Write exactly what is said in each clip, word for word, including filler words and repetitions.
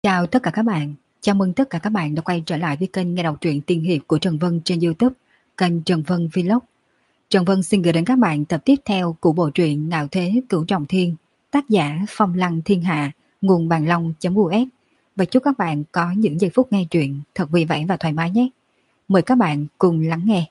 Chào tất cả các bạn, chào mừng tất cả các bạn đã quay trở lại với kênh nghe đọc truyện tiên hiệp của Trần Vân trên YouTube, kênh Trần Vân Vlog. Trần Vân xin gửi đến các bạn tập tiếp theo của bộ truyện Ngạo Thế Cửu Trọng Thiên, tác giả Phong Lăng Thiên Hạ, nguồn bàn long.us. Và chúc các bạn có những giây phút nghe truyện thật vui vẻ và thoải mái nhé. Mời các bạn cùng lắng nghe.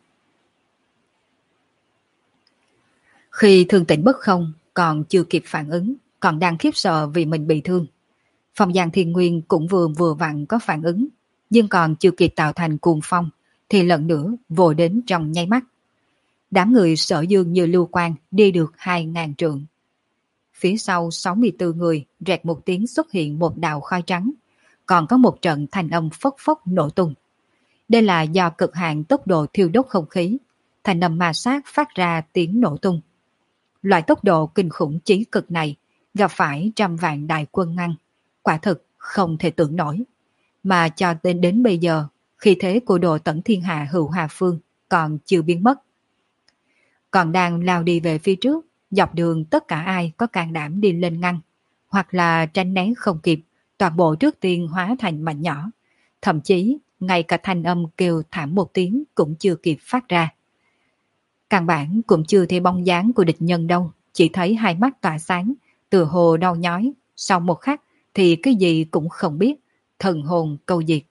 Khi Thương Tĩnh Bất Không còn chưa kịp phản ứng, còn đang khiếp sợ vì mình bị thương, Phong Giang Thiên Nguyên cũng vừa vừa vặn có phản ứng, nhưng còn chưa kịp tạo thành cuồng phong, thì lần nữa vồ đến trong nháy mắt. Đám người Sở Dương như lưu quang đi được hai ngàn trượng. Phía sau sáu mươi tư người rẹt một tiếng xuất hiện một đạo khói trắng, còn có một trận thanh âm phốc phốc nổ tung. Đây là do cực hạn tốc độ thiêu đốt không khí, thanh âm ma sát phát ra tiếng nổ tung. Loại tốc độ kinh khủng chí cực này gặp phải trăm vạn đại quân ngăn, quả thực không thể tưởng nổi. Mà cho đến đến bây giờ, khi thế của đồ Tẩn Thiên Hạ Hữu Hà Phương còn chưa biến mất. Còn đang lao đi về phía trước, dọc đường tất cả ai có can đảm đi lên ngăn, hoặc là tránh né không kịp, toàn bộ trước tiên hóa thành mảnh nhỏ. Thậm chí, ngay cả thanh âm kêu thảm một tiếng cũng chưa kịp phát ra. Căn bản cũng chưa thấy bóng dáng của địch nhân đâu, chỉ thấy hai mắt tỏa sáng, tựa hồ đau nhói, sau một khắc thì cái gì cũng không biết, thần hồn câu diệt.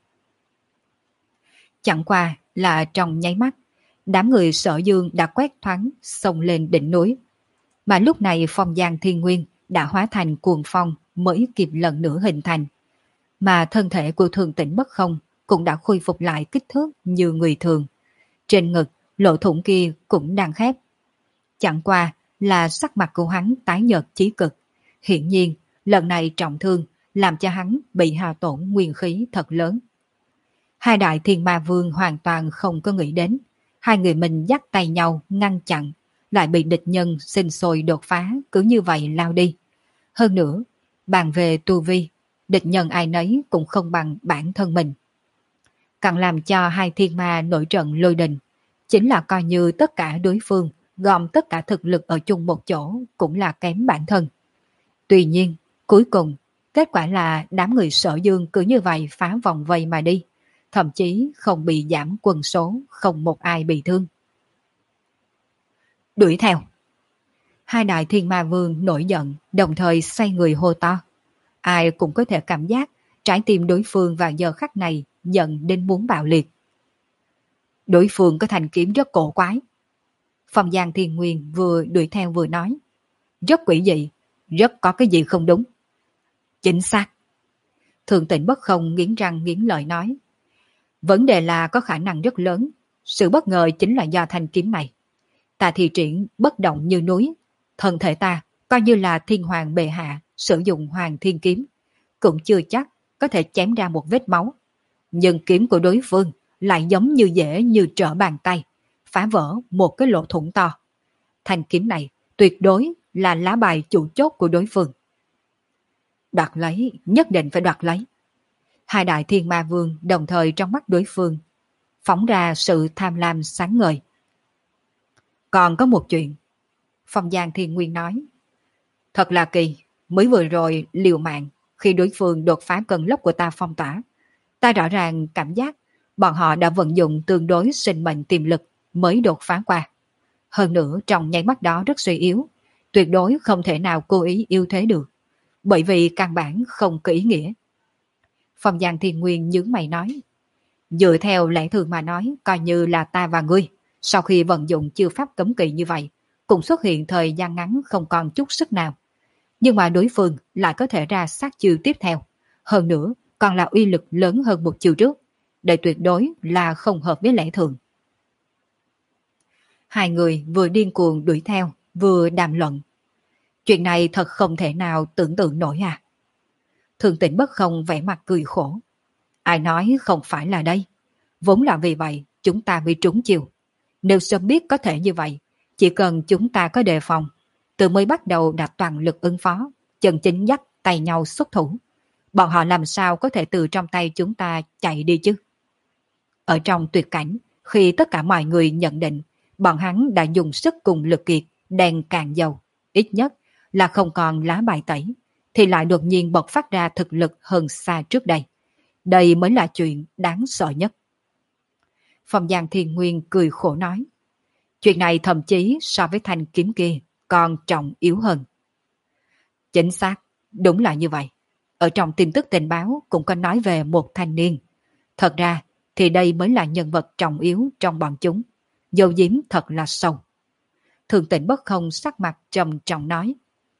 Chẳng qua là trong nháy mắt, đám người Sở Dương đã quét thoáng xông lên đỉnh núi. Mà lúc này Phong Giang Thiên Nguyên đã hóa thành cuồng phong mới kịp lần nữa hình thành. Mà thân thể của Thương Tĩnh Bất Không cũng đã khôi phục lại kích thước như người thường. Trên ngực, lỗ thủng kia cũng đang khép. Chẳng qua là sắc mặt của hắn tái nhợt chí cực. Hiển nhiên, lần này trọng thương làm cho hắn bị hao tổn nguyên khí thật lớn. Hai đại thiên ma vương hoàn toàn không có nghĩ đến, hai người mình dắt tay nhau ngăn chặn, lại bị địch nhân sinh sôi đột phá cứ như vậy lao đi. Hơn nữa, bàn về tu vi, địch nhân ai nấy cũng không bằng bản thân mình. Càng làm cho hai thiên ma nổi trận lôi đình, chính là coi như tất cả đối phương gom tất cả thực lực ở chung một chỗ cũng là kém bản thân. Tuy nhiên, cuối cùng, kết quả là đám người Sở Dương cứ như vậy phá vòng vây mà đi, thậm chí không bị giảm quân số, không một ai bị thương. Đuổi theo. Hai đại thiên ma vương nổi giận, đồng thời xoay người hô to. Ai cũng có thể cảm giác trái tim đối phương vào giờ khắc này giận đến muốn bạo liệt. Đối phương có thanh kiếm rất cổ quái. Phong Giang Thiên Nguyên vừa đuổi theo vừa nói. Rất quỷ dị, rất có cái gì không đúng. Chính xác. Thường Tĩnh Bất Không nghiến răng nghiến lợi nói. Vấn đề là có khả năng rất lớn. Sự bất ngờ chính là do thanh kiếm này. Ta thi triển bất động như núi. Thân thể ta coi như là thiên hoàng bệ hạ sử dụng hoàng thiên kiếm. Cũng chưa chắc có thể chém ra một vết máu. Nhưng kiếm của đối phương lại giống như dễ như trở bàn tay. Phá vỡ một cái lỗ thủng to. Thanh kiếm này tuyệt đối là lá bài chủ chốt của đối phương. Đoạt lấy, nhất định phải đoạt lấy. Hai đại thiên ma vương đồng thời trong mắt đối phương phóng ra sự tham lam sáng ngời. Còn có một chuyện, Phong Giang Thiên Nguyên nói. Thật là kỳ, mới vừa rồi liều mạng khi đối phương đột phá cơn lốc của ta phong tỏa. Ta rõ ràng cảm giác bọn họ đã vận dụng tương đối sinh mệnh tiềm lực mới đột phá qua. Hơn nữa trong nháy mắt đó rất suy yếu, tuyệt đối không thể nào cố ý yếu thế được, bởi vì căn bản không có ý nghĩa. Phong Giang Thiên Nguyên nhướng mày nói. Dựa theo lẽ thường mà nói, coi như là ta và ngươi, sau khi vận dụng chiêu pháp cấm kỵ như vậy, cũng xuất hiện thời gian ngắn không còn chút sức nào. Nhưng mà đối phương lại có thể ra sát chiêu tiếp theo. Hơn nữa, còn là uy lực lớn hơn một chiêu trước. Đây tuyệt đối là không hợp với lẽ thường. Hai người vừa điên cuồng đuổi theo, vừa đàm luận. Chuyện này thật không thể nào tưởng tượng nổi à. Thường Tĩnh Bất Không vẻ mặt cười khổ. Ai nói không phải là đây. Vốn là vì vậy chúng ta bị trúng chiều. Nếu sớm biết có thể như vậy, chỉ cần chúng ta có đề phòng, từ mới bắt đầu đặt toàn lực ứng phó, chân chính dắt tay nhau xuất thủ. Bọn họ làm sao có thể từ trong tay chúng ta chạy đi chứ? Ở trong tuyệt cảnh, khi tất cả mọi người nhận định bọn hắn đã dùng sức cùng lực kiệt, đèn càng dầu, ít nhất là không còn lá bài tẩy, thì lại đột nhiên bộc phát ra thực lực hơn xa trước đây. Đây mới là chuyện đáng sợ nhất. Phong Giang Thiên Nguyên cười khổ nói. Chuyện này thậm chí so với thanh kiếm kia còn trọng yếu hơn. Chính xác, đúng là như vậy. Ở trong tin tức tình báo cũng có nói về một thanh niên. Thật ra thì đây mới là nhân vật trọng yếu trong bọn chúng. Dấu diếm thật là sâu. Thường Tịnh Bất Không sắc mặt trầm trọng nói.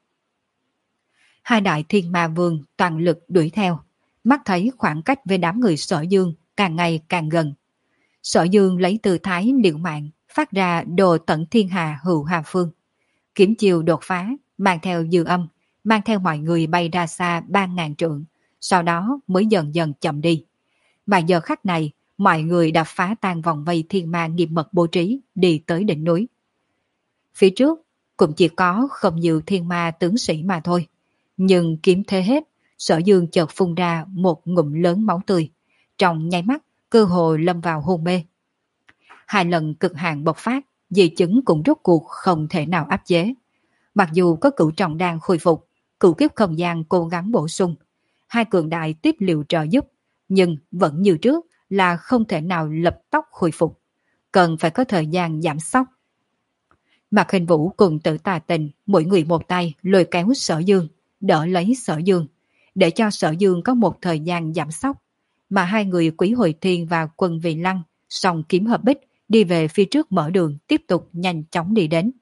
Hai đại thiên ma vương toàn lực đuổi theo. Mắt thấy khoảng cách với đám người Sở Dương càng ngày càng gần. Sở Dương lấy tư thái liều mạng, phát ra đồ tận thiên hà hữu hà phương. Kiếm chiều đột phá, mang theo dư âm, mang theo mọi người bay ra xa ba ngàn trượng, sau đó mới dần dần chậm đi. Mà giờ khắc này, mọi người đã phá tan vòng vây thiên ma nghiêm mật bố trí, đi tới đỉnh núi. Phía trước, cũng chỉ có không nhiều thiên ma tướng sĩ mà thôi. Nhưng kiếm thế hết, Sở Dương chợt phun ra một ngụm lớn máu tươi. Trong nháy mắt, cơ hồ lâm vào hôn mê. Hai lần cực hạn bộc phát, di chứng cũng rốt cuộc không thể nào áp chế. Mặc dù có cửu trọng đan khôi phục, cửu kiếp không gian cố gắng bổ sung, hai cường đại tiếp liệu trợ giúp, nhưng vẫn như trước là không thể nào lập tốc khôi phục, cần phải có thời gian giảm sóc. Mạc Hình Vũ cùng Tử Tà Tình mỗi người một tay lôi kéo Sở Dương, đỡ lấy Sở Dương, để cho Sở Dương có một thời gian giảm sóc, mà hai người Quý Hồi Thiên và Quân Vị Lăng song kiếm hợp bích đi về phía trước mở đường tiếp tục nhanh chóng đi đến.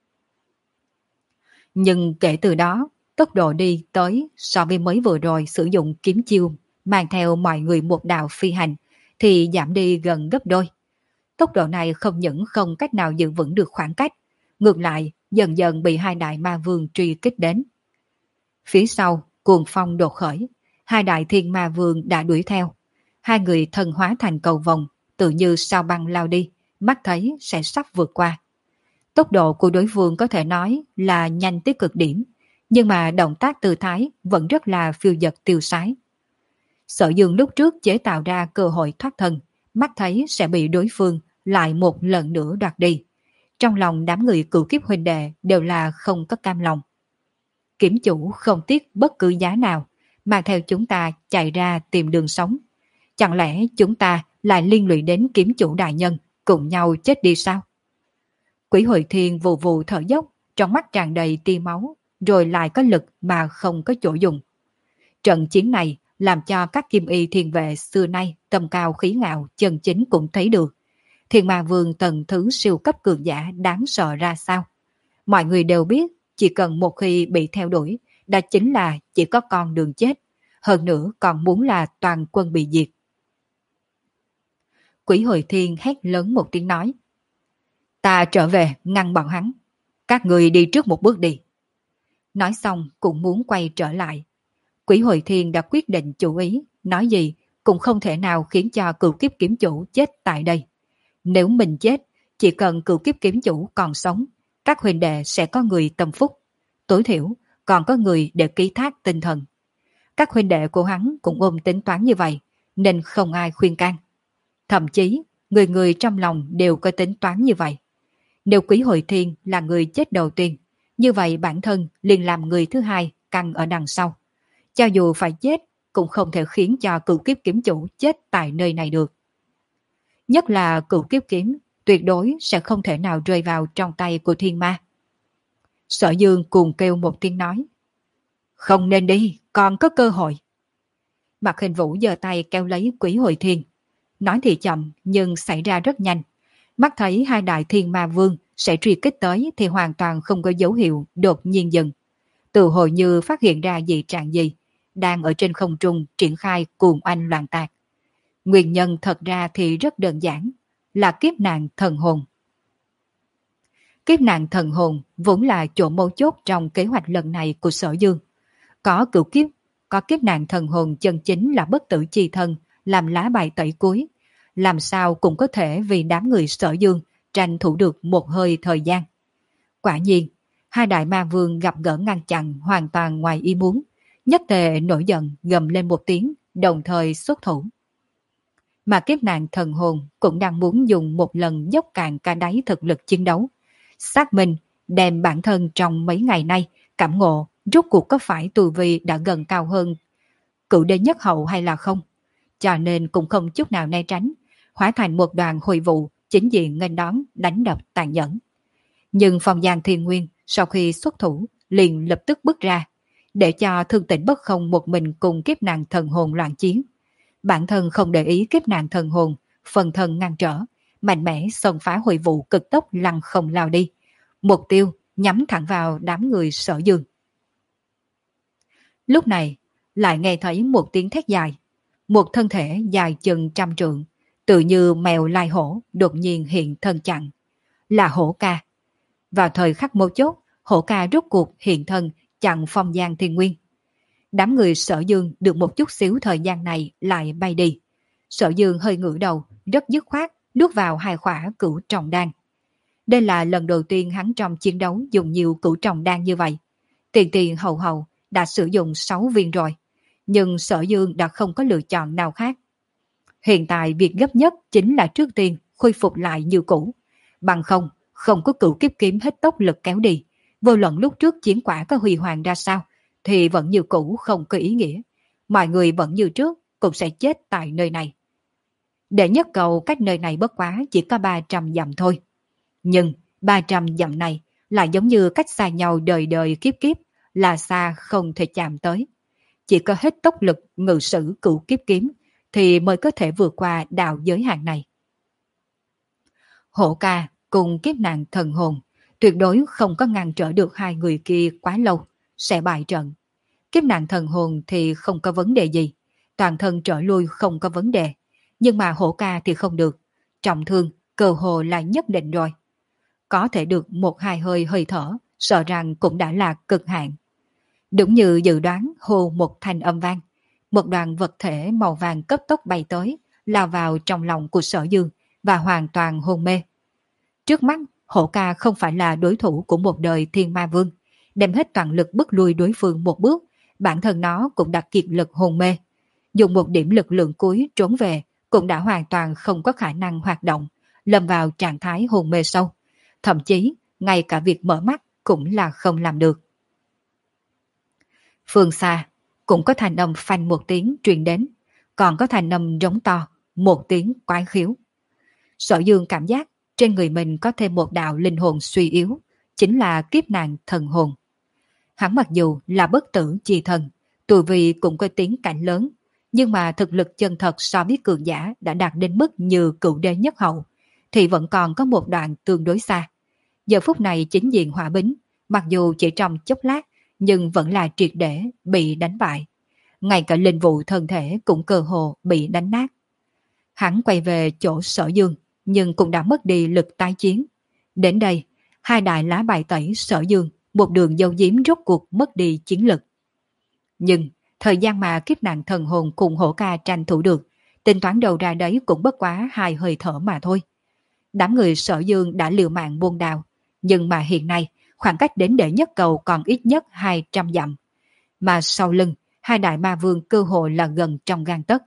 Nhưng kể từ đó, tốc độ đi tới so với mới vừa rồi sử dụng kiếm chiêu mang theo mọi người một đạo phi hành thì giảm đi gần gấp đôi. Tốc độ này không những không cách nào giữ vững được khoảng cách, ngược lại dần dần bị hai đại ma vương truy kích đến. Phía sau, cuồng phong đột khởi, hai đại thiên ma vương đã đuổi theo. Hai người thân hóa thành cầu vồng, tự như sao băng lao đi, mắt thấy sẽ sắp vượt qua. Tốc độ của đối phương có thể nói là nhanh tới cực điểm, nhưng mà động tác tư thái vẫn rất là phiêu dật tiêu sái. Sở Dương lúc trước chế tạo ra cơ hội thoát thân, mắt thấy sẽ bị đối phương lại một lần nữa đoạt đi. Trong lòng đám người cửu kiếp huynh đệ đều là không có cam lòng. Kiếm chủ không tiếc bất cứ giá nào, mang theo chúng ta chạy ra tìm đường sống. Chẳng lẽ chúng ta lại liên lụy đến kiếm chủ đại nhân, cùng nhau chết đi sao? Quỷ Hồi Thiên vù vù thở dốc, trong mắt tràn đầy tia máu, rồi lại có lực mà không có chỗ dùng. Trận chiến này làm cho các kim y thiên vệ xưa nay tầm cao khí ngạo chân chính cũng thấy được. Thiên Ma Vương tầng thứ siêu cấp cường giả đáng sợ ra sao. Mọi người đều biết, chỉ cần một khi bị theo đuổi, đó chính là chỉ có con đường chết. Hơn nữa còn muốn là toàn quân bị diệt. Quỷ Hồi Thiên hét lớn một tiếng nói. Ta trở về ngăn bọn hắn. Các người đi trước một bước đi. Nói xong cũng muốn quay trở lại. Quỷ Hồi Thiên đã quyết định chủ ý, nói gì cũng không thể nào khiến cho cửu kiếp kiếm chủ chết tại đây. Nếu mình chết, chỉ cần cửu kiếp kiếm chủ còn sống, các huynh đệ sẽ có người tâm phúc. Tối thiểu còn có người để ký thác tinh thần. Các huynh đệ của hắn cũng ôm tính toán như vậy, nên không ai khuyên can. Thậm chí, người người trong lòng đều có tính toán như vậy. Nếu Quý Hồi Thiên là người chết đầu tiên, như vậy bản thân liền làm người thứ hai căng ở đằng sau. Cho dù phải chết, cũng không thể khiến cho cửu kiếp kiếm chủ chết tại nơi này được. Nhất là cửu kiếp kiếm, tuyệt đối sẽ không thể nào rơi vào trong tay của thiên ma. Sở Dương cuồng kêu một tiếng nói. Không nên đi, còn có cơ hội. Mạc Hình Vũ giơ tay kéo lấy Quý Hồi Thiên. Nói thì chậm, nhưng xảy ra rất nhanh. Mắt thấy hai đại thiên ma vương sẽ truy kích tới thì hoàn toàn không có dấu hiệu đột nhiên dừng. Từ hồi như phát hiện ra dị trạng gì, đang ở trên không trung triển khai cuồng oanh loạn tạc. Nguyên nhân thật ra thì rất đơn giản, là kiếp nạn thần hồn. Kiếp nạn thần hồn vốn là chỗ mấu chốt trong kế hoạch lần này của Sở Dương. Có cửu kiếp, có kiếp nạn thần hồn chân chính là bất tử chi thân, làm lá bài tẩy cuối. Làm sao cũng có thể vì đám người Sở Dương tranh thủ được một hơi thời gian. Quả nhiên, hai đại ma vương gặp gỡ ngăn chặn hoàn toàn ngoài ý muốn, nhất tề nổi giận gầm lên một tiếng, đồng thời xuất thủ. Mà kiếp nạn thần hồn cũng đang muốn dùng một lần dốc cạn cả đáy thực lực chiến đấu, xác minh đem bản thân trong mấy ngày nay cảm ngộ rốt cuộc có phải tu vi đã gần cao hơn cựu đế nhất hậu hay là không, cho nên cũng không chút nào né tránh, hóa thành một đoàn hồi vụ chính diện nghênh đón đánh đập tàn nhẫn. Nhưng Phong Giang Thiên Nguyên sau khi xuất thủ liền lập tức bước ra, để cho Thương Tĩnh Bất Không một mình cùng kiếp nàng thần hồn loạn chiến. Bản thân không để ý kiếp nạn thần hồn, phần thân ngăn trở, mạnh mẽ xông phá hồi vụ cực tốc lăng không lao đi. Mục tiêu nhắm thẳng vào đám người Sở Dương. Lúc này, lại nghe thấy một tiếng thét dài. Một thân thể dài chừng trăm trượng, tự như mèo lai hổ đột nhiên hiện thân chặn. Là hổ ca. Vào thời khắc mấu chốt, hổ ca rút cuộc hiện thân chặn Phong Giang Thiên Nguyên. Đám người Sở Dương được một chút xíu thời gian này lại bay đi. Sở Dương hơi ngửa đầu, rất dứt khoát, nuốt vào hai khỏa cửu trọng đan. Đây là lần đầu tiên hắn trong chiến đấu dùng nhiều cửu trọng đan như vậy. Tiền tiền hậu hậu đã sử dụng sáu viên rồi, nhưng Sở Dương đã không có lựa chọn nào khác. Hiện tại việc gấp nhất chính là trước tiên khôi phục lại như cũ. Bằng không, không có cửu kiếp kiếm hết tốc lực kéo đi. Vô luận lúc trước chiến quả có huy hoàng ra sao, thì vẫn như cũ không có ý nghĩa. Mọi người vẫn như trước, cũng sẽ chết tại nơi này. Đệ nhất cầu cách nơi này bất quá chỉ có ba trăm dặm thôi. Nhưng ba trăm dặm này là giống như cách xa nhau đời đời kiếp kiếp, là xa không thể chạm tới. Chỉ có hết tốc lực ngự sử cửu kiếp kiếm thì mới có thể vượt qua đạo giới hạn này. Hổ ca cùng kiếp nạn thần hồn tuyệt đối không có ngăn trở được hai người kia quá lâu, sẽ bại trận. Kiếp nạn thần hồn thì không có vấn đề gì, toàn thân trở lui không có vấn đề, nhưng mà hổ ca thì không được, trọng thương cơ hồ là nhất định rồi. Có thể được một hai hơi hơi thở, sợ rằng cũng đã là cực hạn. Đúng như dự đoán, hô một thanh âm vang, một đoàn vật thể màu vàng cấp tốc bay tới, lao vào trong lòng của Sở Dương và hoàn toàn hôn mê. Trước mắt, hổ ca không phải là đối thủ của một đời thiên ma vương, đem hết toàn lực bức lui đối phương một bước, bản thân nó cũng đã kiệt lực hôn mê. Dùng một điểm lực lượng cuối trốn về, cũng đã hoàn toàn không có khả năng hoạt động, lâm vào trạng thái hôn mê sâu. Thậm chí, ngay cả việc mở mắt cũng là không làm được. Phương xa, cũng có thanh âm phanh một tiếng truyền đến, còn có thanh âm rống to, một tiếng quái khiếu. Sở Dương cảm giác trên người mình có thêm một đạo linh hồn suy yếu, chính là kiếp nạn thần hồn. Hắn mặc dù là bất tử chi thần, tu vi cũng có tiếng cảnh lớn, nhưng mà thực lực chân thật so với cường giả đã đạt đến mức như cựu đế nhất hậu, thì vẫn còn có một đoạn tương đối xa. Giờ phút này chính diện hỏa bính, mặc dù chỉ trong chốc lát, nhưng vẫn là triệt để bị đánh bại. Ngay cả linh vụ thân thể cũng cơ hồ bị đánh nát. Hắn quay về chỗ Sở Dương, nhưng cũng đã mất đi lực tái chiến. Đến đây, hai đại lá bài tẩy Sở Dương, một đường dâu diếm rốt cuộc mất đi chiến lực. Nhưng, thời gian mà kiếp nạn thần hồn cùng hổ ca tranh thủ được, tính toán đầu ra đấy cũng bất quá hai hơi thở mà thôi. Đám người Sở Dương đã liều mạng buông đào, nhưng mà hiện nay, khoảng cách đến đệ nhất cầu còn ít nhất hai trăm dặm. Mà sau lưng, hai đại ma vương cơ hội là gần trong gang tấc.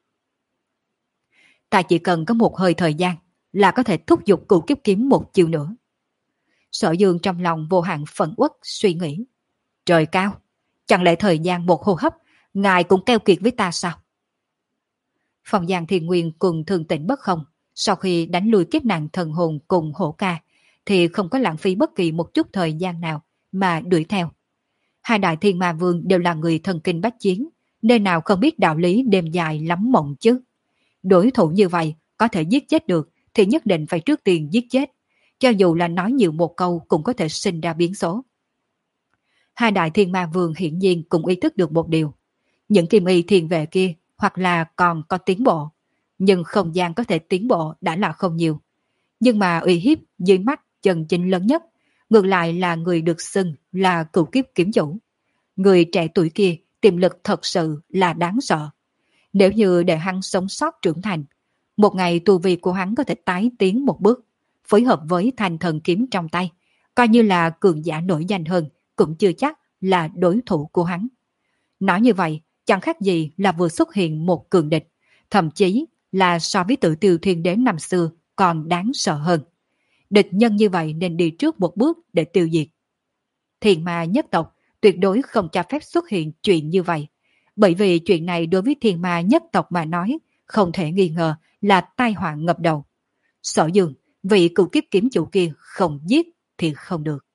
Ta chỉ cần có một hơi thời gian là có thể thúc giục cửu kiếp kiếm một chiều nữa. Sở Dương trong lòng vô hạn phẫn uất suy nghĩ. Trời cao, chẳng lẽ thời gian một hô hấp, ngài cũng keo kiệt với ta sao? Phong Giang Thiên Nguyên cùng Thương Tĩnh Bất Không, sau khi đánh lui kiếp nạn thần hồn cùng hổ ca, thì không có lãng phí bất kỳ một chút thời gian nào mà đuổi theo. Hai đại thiên ma vương đều là người thần kinh bách chiến, nơi nào không biết đạo lý đêm dài lắm mộng chứ. Đối thủ như vậy, có thể giết chết được thì nhất định phải trước tiên giết chết, cho dù là nói nhiều một câu cũng có thể sinh ra biến số. Hai đại thiên ma vương hiển nhiên cũng ý thức được một điều. Những kim y thiên vệ kia hoặc là còn có tiến bộ, nhưng không gian có thể tiến bộ đã là không nhiều. Nhưng mà uy hiếp dưới mắt chân chính lớn nhất, ngược lại là người được xưng là cửu kiếp kiếm chủ. Người trẻ tuổi kia tiềm lực thật sự là đáng sợ. Nếu như để hắn sống sót trưởng thành, một ngày tu vi của hắn có thể tái tiến một bước, phối hợp với thanh thần kiếm trong tay, coi như là cường giả nổi danh hơn, cũng chưa chắc là đối thủ của hắn. Nói như vậy, chẳng khác gì là vừa xuất hiện một cường địch, thậm chí là so với Tự Tiêu Thiên Đế năm xưa còn đáng sợ hơn. Địch nhân như vậy nên đi trước một bước để tiêu diệt. Thiên ma nhất tộc tuyệt đối không cho phép xuất hiện chuyện như vậy. Bởi vì chuyện này đối với thiên ma nhất tộc mà nói, không thể nghi ngờ là tai họa ngập đầu. Sở Dương, vị cựu kiếp kiếm chủ kia không giết thì không được.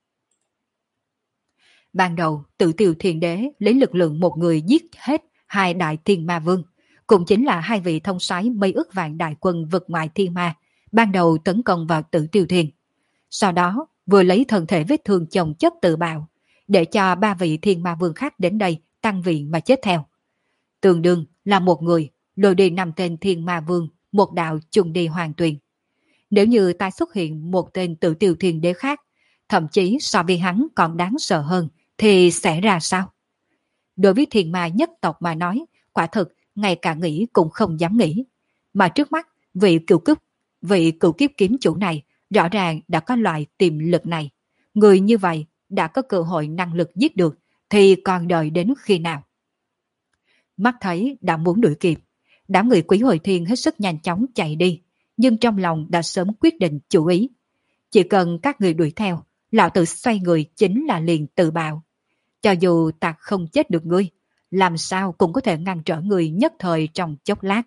Ban đầu, Tử Tiêu Thiên Đế lấy lực lượng một người giết hết hai đại thiên ma vương, cũng chính là hai vị thông soái mấy ức vạn đại quân vực ngoại thiên ma, ban đầu tấn công vào Tử Tiêu Thiên. Sau đó, vừa lấy thân thể vết thương chồng chất tự bạo, để cho ba vị thiên ma vương khác đến đây tăng viện mà chết theo. Tương đương là một người lôi đi năm tên thiên ma vương, một đạo chung đi hoàn tuyền. Nếu như tái xuất hiện một tên Tử Tiêu Thiên Đế khác, thậm chí so với hắn còn đáng sợ hơn, thì sẽ ra sao? Đối với thiên ma nhất tộc mà nói, quả thực ngay cả nghĩ cũng không dám nghĩ. Mà trước mắt, vị cựu kiếp, vị cựu kiếp kiếm chủ này rõ ràng đã có loại tiềm lực này. Người như vậy đã có cơ hội năng lực giết được, thì còn đợi đến khi nào? Mắt thấy đã muốn đuổi kịp, đám người Quý Hồi Thiên hết sức nhanh chóng chạy đi, nhưng trong lòng đã sớm quyết định chủ ý. Chỉ cần các người đuổi theo, lão tử xoay người chính là liền tự bạo. Cho dù ta không chết được ngươi, làm sao cũng có thể ngăn trở người nhất thời trong chốc lát.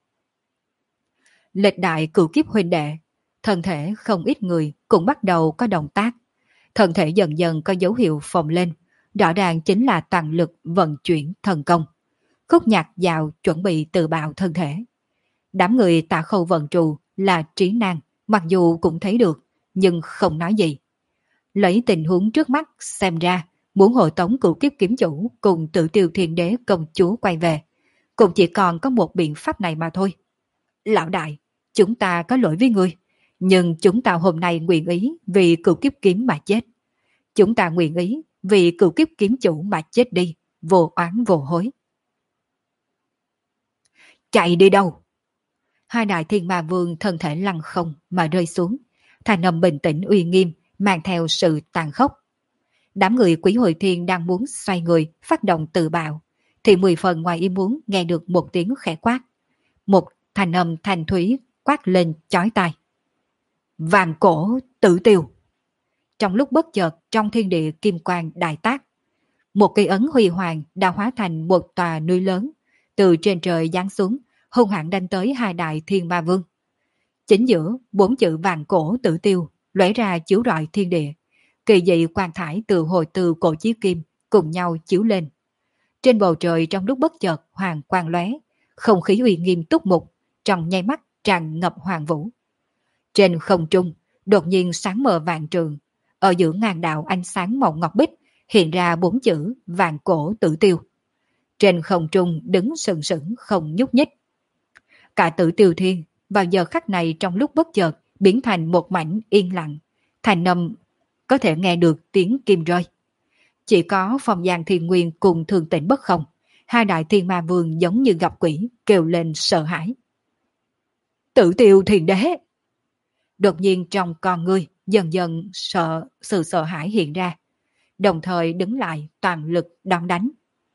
Lịch đại cửu kiếp huynh đệ, thân thể không ít người cũng bắt đầu có động tác. Thân thể dần dần có dấu hiệu phồng lên, rõ ràng chính là toàn lực vận chuyển thần công. Khúc nhạc dạo chuẩn bị tự bạo thân thể. Đám người Tạ Khâu vận trù là trí năng, mặc dù cũng thấy được, nhưng không nói gì. Lấy tình huống trước mắt xem ra, muốn hộ tống cửu kiếp kiếm chủ cùng Tử Tiêu Thiên Đế công chúa quay về, cũng chỉ còn có một biện pháp này mà thôi. Lão đại, chúng ta có lỗi với ngươi, nhưng chúng ta hôm nay nguyện ý vì cửu kiếp kiếm mà chết. Chúng ta nguyện ý vì cửu kiếp kiếm chủ mà chết đi, vô oán vô hối. Chạy đi đâu? Hai đại thiên ma vương thân thể lăn không mà rơi xuống, thanh âm bình tĩnh uy nghiêm, mang theo sự tàn khốc. Đám người Quý Hồi Thiên đang muốn xoay người phát động tự bạo, thì mười phần ngoài ý muốn nghe được một tiếng khẽ quát. Một thanh âm thanh thúy quát lên chói tai. Vàng cổ Tử Tiêu. Trong lúc bất chợt, trong thiên địa kim quang đại tác, một cây ấn huy hoàng đã hóa thành một tòa núi lớn, từ trên trời giáng xuống, hung hãn đánh tới hai đại thiên ma vương. Chính giữa, bốn chữ vàng cổ Tử Tiêu lóe ra chiếu rọi thiên địa. Kỳ dị quang thải từ hồi từ cổ chí kim cùng nhau chiếu lên. Trên bầu trời trong lúc bất chợt hoàng quang lóe, không khí uy nghiêm túc mục, trong nháy mắt tràn ngập hoàng vũ. Trên không trung, đột nhiên sáng mờ vạn trường, ở giữa ngàn đạo ánh sáng màu ngọc bích hiện ra bốn chữ vàng cổ Tử Tiêu. Trên không trung đứng sừng sững không nhúc nhích. Cả Tử Tiêu Thiên vào giờ khắc này trong lúc bất chợt biến thành một mảnh yên lặng, thành âm có thể nghe được tiếng kim rơi. Chỉ có Phong Giang Thiên Nguyên cùng Thường Tĩnh Bất Không, hai đại thiên ma vương giống như gặp quỷ kêu lên sợ hãi. Tử Tiêu Thiên Đế! Đột nhiên trong con ngươi dần dần sợ sự sợ hãi hiện ra, đồng thời đứng lại toàn lực đón đánh.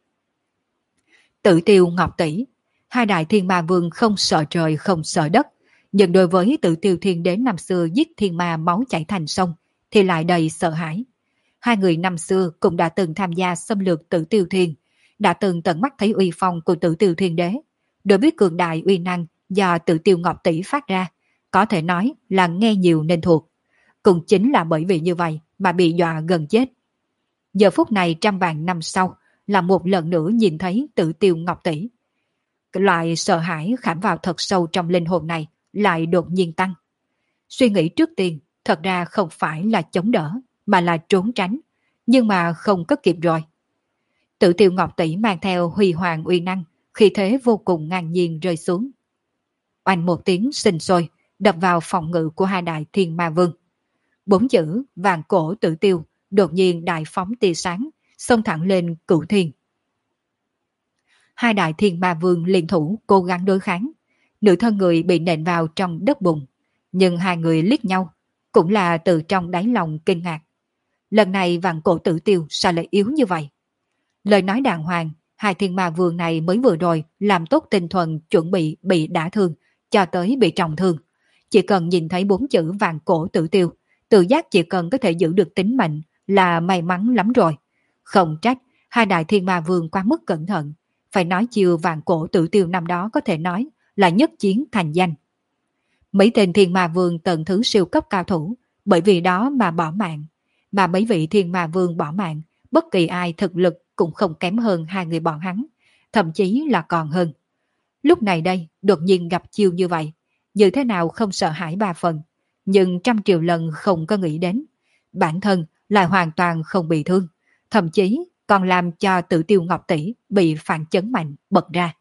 Tử Tiêu Ngọc Tỷ, hai đại thiên ma vương không sợ trời không sợ đất, nhưng đối với Tử Tiêu Thiên Đế năm xưa giết thiên ma máu chảy thành sông thì lại đầy sợ hãi. Hai người năm xưa cũng đã từng tham gia xâm lược Tử Tiêu Thiên, đã từng tận mắt thấy uy phong của Tử Tiêu Thiên Đế. Đối với cường đại uy năng do Tử Tiêu Ngọc Tỷ phát ra, có thể nói là nghe nhiều nên thuộc. Cũng chính là bởi vì như vậy mà bị dọa gần chết. Giờ phút này trăm vạn năm sau là một lần nữa nhìn thấy Tử Tiêu Ngọc Tỷ. Loại sợ hãi khảm vào thật sâu trong linh hồn này lại đột nhiên tăng. Suy nghĩ trước tiên thật ra không phải là chống đỡ mà là trốn tránh, nhưng mà không có kịp rồi. Tử Tiêu Ngọc Tỷ mang theo huy hoàng uy năng, khí thế vô cùng ngang nhiên rơi xuống. Oanh một tiếng sinh sôi đập vào phòng ngự của hai đại thiên ma vương. Bốn chữ vàng cổ Tử Tiêu đột nhiên đại phóng tia sáng, xông thẳng lên cửu thiên. Hai đại thiên ma vương liên thủ cố gắng đối kháng, nữ thân người bị nện vào trong đất bùn, nhưng hai người liếc nhau, cũng là từ trong đáy lòng kinh ngạc. Lần này vàng cổ Tử Tiêu sao lại yếu như vậy? Lời nói đàng hoàng, hai thiên ma vương này mới vừa rồi làm tốt tinh thuần chuẩn bị bị đả thương, cho tới bị trọng thương. Chỉ cần nhìn thấy bốn chữ vàng cổ Tử Tiêu, tự giác chỉ cần có thể giữ được tính mệnh là may mắn lắm rồi. Không trách, hai đại thiên ma vương quá mức cẩn thận, phải nói chiều vạn cổ tự tiêu năm đó có thể nói là nhất chiến thành danh. Mấy tên thiên ma vương tận thứ siêu cấp cao thủ, bởi vì đó mà bỏ mạng, mà mấy vị thiên ma vương bỏ mạng, bất kỳ ai thực lực cũng không kém hơn hai người bọn hắn, thậm chí là còn hơn. Lúc này đây, đột nhiên gặp chiêu như vậy, như thế nào không sợ hãi ba phần, nhưng trăm triệu lần không có nghĩ đến. Bản thân lại hoàn toàn không bị thương, thậm chí còn làm cho Tử Tiêu Ngọc Tỷ bị phản chấn mạnh bật ra.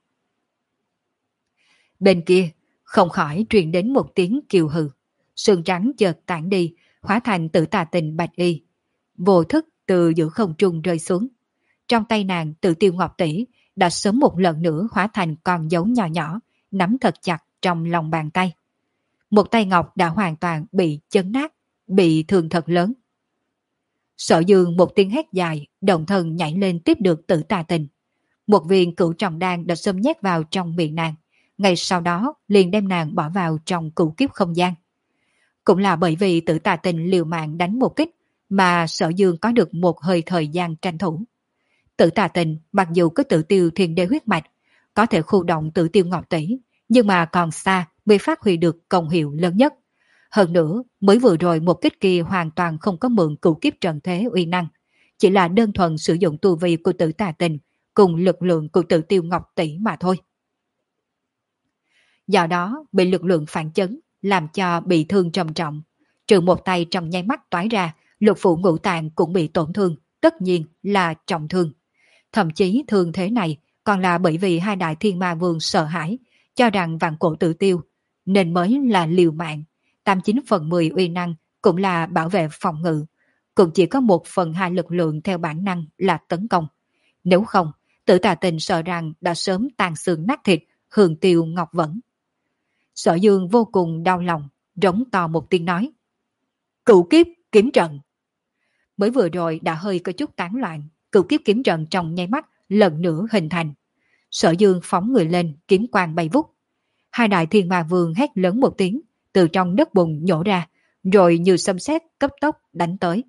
Bên kia, không khỏi truyền đến một tiếng kiều hừ, sương trắng chợt tản đi, hóa thành Tử Tà Tình bạch y, vô thức từ giữa không trung rơi xuống. Trong tay nàng, Tử Tiêu Ngọc Tỷ đã sớm một lần nữa hóa thành con dấu nhỏ nhỏ, nắm thật chặt trong lòng bàn tay. Một tay ngọc đã hoàn toàn bị chấn nát, bị thương thật lớn. Sở Dương một tiếng hét dài, đồng thân nhảy lên tiếp được Tử Tà Tình. Một viên cửu trọng đan đã xâm nhét vào trong miệng nàng, ngay sau đó liền đem nàng bỏ vào trong cửu kiếp không gian. Cũng là bởi vì Tử Tà Tình liều mạng đánh một kích mà Sở Dương có được một hơi thời gian tranh thủ. Tử Tà Tình mặc dù có Tử Tiêu Thiên Đế huyết mạch, có thể khu động Tử Tiêu Ngọc Tỷ, nhưng mà còn xa mới phát huy được công hiệu lớn nhất. Hơn nữa, mới vừa rồi một kích kia hoàn toàn không có mượn cửu kiếp trận thế uy năng, chỉ là đơn thuần sử dụng tu vi của Tử Tà Tình cùng lực lượng của Tử Tiêu Ngọc Tỷ mà thôi. Do đó, bị lực lượng phản chấn, làm cho bị thương trầm trọng, trừ một tay trong nháy mắt toái ra, lục phủ ngũ tạng cũng bị tổn thương, tất nhiên là trọng thương. Thậm chí thương thế này còn là bởi vì hai đại thiên ma vương sợ hãi, cho rằng vạn cổ Tử Tiêu, nên mới là liều mạng. tám chín phần mười uy năng cũng là bảo vệ phòng ngự, cũng chỉ có một phần hai lực lượng theo bản năng là tấn công. Nếu không, Tử Tà Tình sợ rằng đã sớm tàn xương nát thịt, hương tiêu ngọc vẫn. Sở Dương vô cùng đau lòng, rống to một tiếng nói: Cửu kiếp kiếm trận. Mới vừa rồi đã hơi có chút tán loạn, cửu kiếp kiếm trận trong nháy mắt lần nữa hình thành. Sở Dương phóng người lên, kiếm quang bay vút. Hai đại thiên ma vương hét lớn một tiếng, từ trong đất bùn nhổ ra, rồi như xâm xét cấp tốc đánh tới.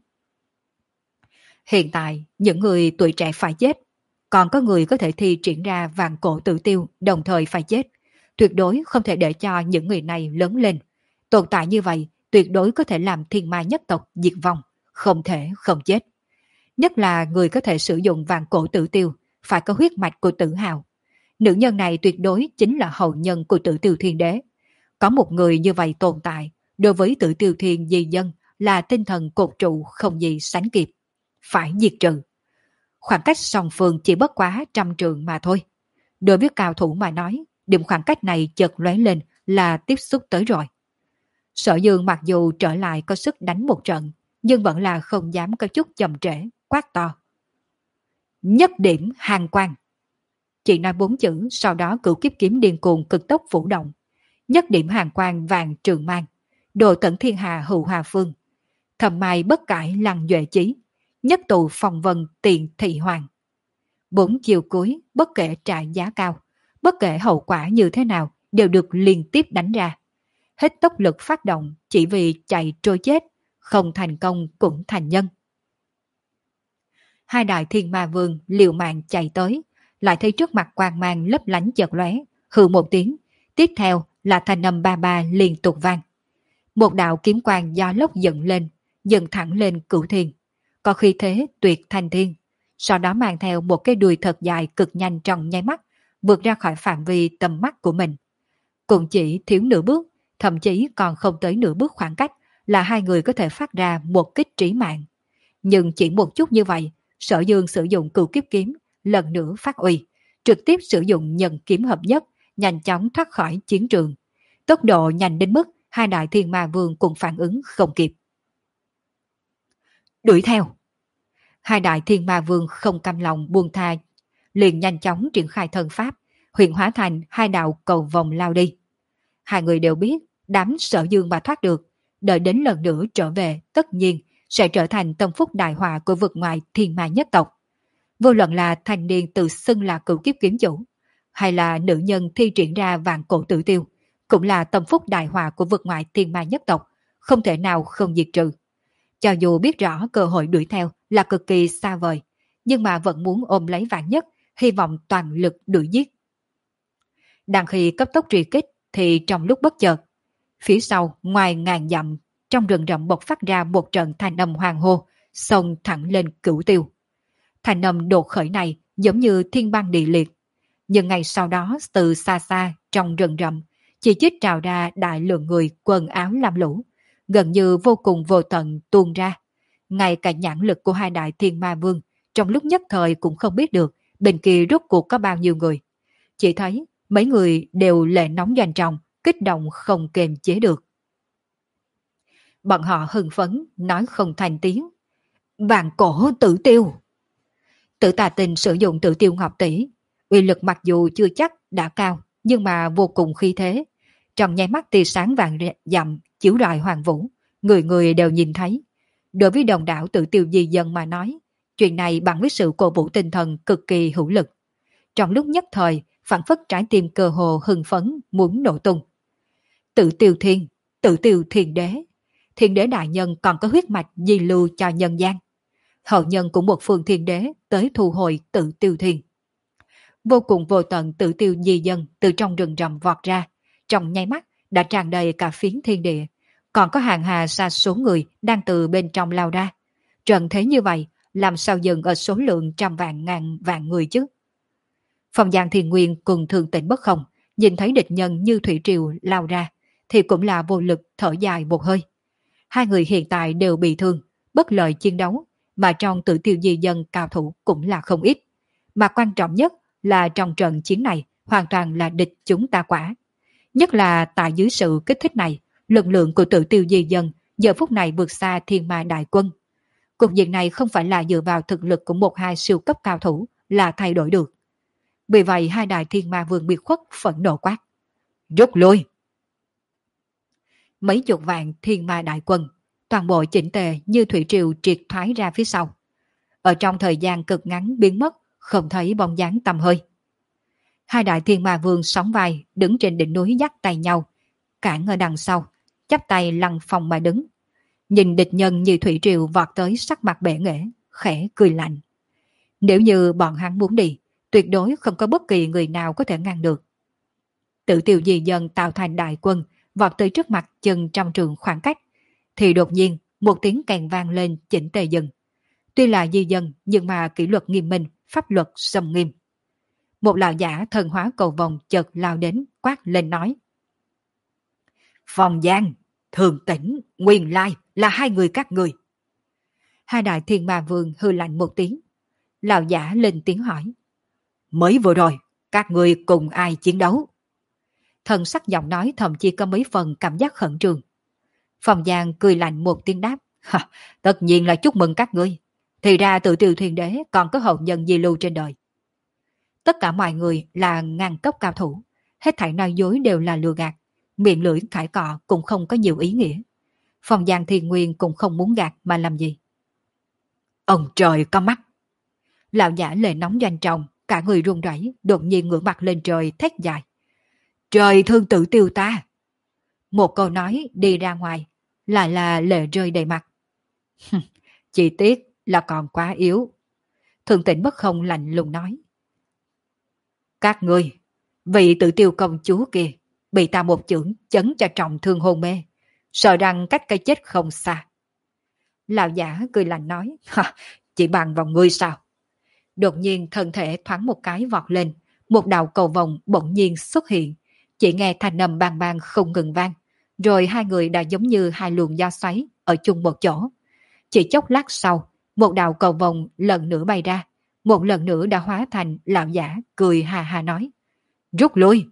Hiện tại, những người tuổi trẻ phải chết, còn có người có thể thi triển ra vạn cổ Tử Tiêu đồng thời phải chết. Tuyệt đối không thể để cho những người này lớn lên. Tồn tại như vậy, tuyệt đối có thể làm thiên ma nhất tộc diệt vong, không thể không chết. Nhất là người có thể sử dụng vạn cổ Tử Tiêu, phải có huyết mạch của Tử Hào. Nữ nhân này tuyệt đối chính là hậu nhân của Tử Tiêu Thiên Đế. Có một người như vậy tồn tại, đối với Tử Tiêu Thiên Di dân là tinh thần cột trụ không gì sánh kịp. Phải diệt trừ. Khoảng cách song phương chỉ bất quá trăm trường mà thôi. Đối với cao thủ mà nói, điểm khoảng cách này chợt lóe lên là tiếp xúc tới rồi. Sở Dương mặc dù trở lại có sức đánh một trận, nhưng vẫn là không dám có chút chậm trễ, quát to: Nhất điểm hàng quang. Chỉ nói bốn chữ, sau đó cửu kiếp kiếm điên cuồng cực tốc vũ động. Nhất điểm hàng quang vàng trường mang, đồ tận thiên hà hữu hà phương, thầm mai bất cải lăng duệ chí, nhất tụ phòng vân tiền thị hoàng. Bốn chiều cuối, bất kể trả giá cao, bất kể hậu quả như thế nào, đều được liên tiếp đánh ra. Hết tốc lực phát động chỉ vì chạy trôi chết, không thành công cũng thành nhân. Hai đại thiên ma vương liều mạng chạy tới, lại thấy trước mặt quang mang lấp lánh chợt lóe, hừ một tiếng, tiếp theo là thanh âm ba ba liên tục vang. Một đạo kiếm quang do lốc dựng lên, dần thẳng lên cửu thiên, có khí thế tuyệt thanh thiên, sau đó mang theo một cái đuôi thật dài cực nhanh trong nháy mắt, vượt ra khỏi phạm vi tầm mắt của mình. Cũng chỉ thiếu nửa bước, thậm chí còn không tới nửa bước khoảng cách, là hai người có thể phát ra một kích trí mạng. Nhưng chỉ một chút như vậy, Sở Dương sử dụng cửu kiếp kiếm, lần nữa phát uy, trực tiếp sử dụng nhân kiếm hợp nhất, nhanh chóng thoát khỏi chiến trường. Tốc độ nhanh đến mức hai đại thiên ma vương cùng phản ứng không kịp. Đuổi theo! Hai đại thiên ma vương không cam lòng buông tha, liền nhanh chóng triển khai thần pháp, huyện hóa thành hai đạo cầu vòng lao đi. Hai người đều biết, đám Sở Dương mà thoát được, đợi đến lần nữa trở về, tất nhiên sẽ trở thành tâm phúc đại họa của vực ngoại thiên ma nhất tộc. Vô luận là thanh niên tự xưng là cửu kiếp kiếm chủ, hay là nữ nhân thi triển ra vạn cổ Tử Tiêu, cũng là tâm phúc đại họa của vực ngoại thiên ma nhất tộc, không thể nào không diệt trừ. Cho dù biết rõ cơ hội đuổi theo là cực kỳ xa vời, nhưng mà vẫn muốn ôm lấy vạn nhất, hy vọng toàn lực đuổi giết. Đang khi cấp tốc truy kích thì trong lúc bất chợt, phía sau ngoài ngàn dặm trong rừng rậm bộc phát ra một trận thanh âm hoàng hô, xông thẳng lên Cửu Tiêu. Thanh âm đột khởi này giống như thiên băng địa liệt, nhưng ngay sau đó từ xa xa trong rừng rậm chỉ chít trào ra đại lượng người quần áo lam lũ, gần như vô cùng vô tận tuôn ra. Ngay cả nhãn lực của hai đại thiên ma vương trong lúc nhất thời cũng không biết được bên kia rốt cuộc có bao nhiêu người. Chỉ thấy mấy người đều lệ nóng doanh trọng, kích động không kềm chế được. Bọn họ hưng phấn, nói không thành tiếng. Vạn cổ Tử Tiêu! Tử Tà Tinh sử dụng Tử Tiêu Ngọc Tỷ, uy lực mặc dù chưa chắc đã cao, nhưng mà vô cùng khí thế. Trong nháy mắt tia sáng vàng dặm chiếu rọi hoàng vũ, người người đều nhìn thấy. Đối với đồng đảo Tử Tiêu di dân mà nói, chuyện này bằng với sự cổ vũ tinh thần cực kỳ hữu lực. Trong lúc nhất thời, phản phất trái tim cơ hồ hưng phấn muốn nổ tung. Tử Tiêu Thiên, Tử Tiêu Thiên Đế, Thiên Đế đại nhân còn có huyết mạch di lưu cho nhân gian. Hậu nhân của một phương Thiên Đế tới thu hồi Tử Tiêu Thiên. Vô cùng vô tận Tử Tiêu di dân từ trong rừng rậm vọt ra, trong nháy mắt đã tràn đầy cả phiến thiên địa, còn có hàng hà sa số người đang từ bên trong lao ra. Trận thế như vậy, làm sao dừng ở số lượng trăm vạn ngàn vạn người chứ? Phong Giang Thiên Nguyên cùng Thường Tĩnh Bất Không nhìn thấy địch nhân như thủy triều lao ra, thì cũng là vô lực thở dài một hơi. Hai người hiện tại đều bị thương, bất lợi chiến đấu, mà trong Tử Tiêu di dân cao thủ cũng là không ít. Mà quan trọng nhất là trong trận chiến này hoàn toàn là địch chúng ta quả. Nhất là tại dưới sự kích thích này, lực lượng của Tử Tiêu di dân giờ phút này vượt xa Thiên Ma đại quân. Cục diện này không phải là dựa vào thực lực của một hai siêu cấp cao thủ là thay đổi được. Vì vậy hai đại thiên ma vương biệt khuất phẫn nộ quát: rút lui! Mấy chục vạn thiên ma đại quân, toàn bộ chỉnh tề như thủy triều triệt thoái ra phía sau. Ở trong thời gian cực ngắn biến mất, không thấy bóng dáng tầm hơi. Hai đại thiên ma vương sóng vai đứng trên đỉnh núi dắt tay nhau, cản ở đằng sau, chắp tay lăng phong mà đứng. Nhìn địch nhân như thủy triều vọt tới, sắc mặt bể nghễ, khẽ cười lạnh. Nếu như bọn hắn muốn đi, tuyệt đối không có bất kỳ người nào có thể ngăn được. Tử Tiêu di dân tạo thành đại quân vọt tới trước mặt chừng trăm trượng khoảng cách, thì đột nhiên một tiếng kèn vang lên chỉnh tề dừng. Tuy là di dân nhưng mà kỷ luật nghiêm minh, pháp luật sầm nghiêm. Một lão giả thần hóa cầu vòng chợt lao đến quát lên nói: Phong Giang, Thường Tĩnh, Nguyên Lai là hai người các người. Hai đại thiên ma vương hư lạnh một tiếng. Lão giả lên tiếng hỏi: mới vừa rồi các người cùng ai chiến đấu? Thần sắc giọng nói thậm chí có mấy phần cảm giác khẩn trương. Phong Giang cười lạnh một tiếng đáp: tất nhiên là chúc mừng các ngươi. Thì ra Tử Tiêu Thiên Đế còn có hậu nhân di lưu trên đời. Tất cả mọi người là ngang cấp cao thủ, hết thảy nói dối đều là lừa gạt, miệng lưỡi khải cọ cũng không có nhiều ý nghĩa. Phong Giang Thiên Nguyên cũng không muốn gạt mà làm gì. Ông trời có mắt! Lão giả lệ nóng doanh trọng, cả người run rẩy, đột nhiên ngửa mặt lên trời thét dài: trời thương Tử Tiêu ta! Một câu nói đi ra ngoài, lại là lệ rơi đầy mặt. Chỉ tiếc là còn quá yếu. Thường Tĩnh Bất Không lạnh lùng nói: các ngươi, vị Tử Tiêu công chúa kia bị ta một chưởng chấn cho trọng thương hôn mê, sợ rằng cách cái chết không xa. Lão giả cười lạnh nói: chỉ bằng vào ngươi sao? Đột nhiên thân thể thoáng một cái vọt lên, một đạo cầu vồng bỗng nhiên xuất hiện, chỉ nghe thanh âm bang bang không ngừng vang, rồi hai người đã giống như hai luồng gió xoáy ở chung một chỗ. Chỉ chốc lát sau, một đạo cầu vồng lần nữa bay ra, một lần nữa đã hóa thành lão giả cười hà hà nói: rút lui!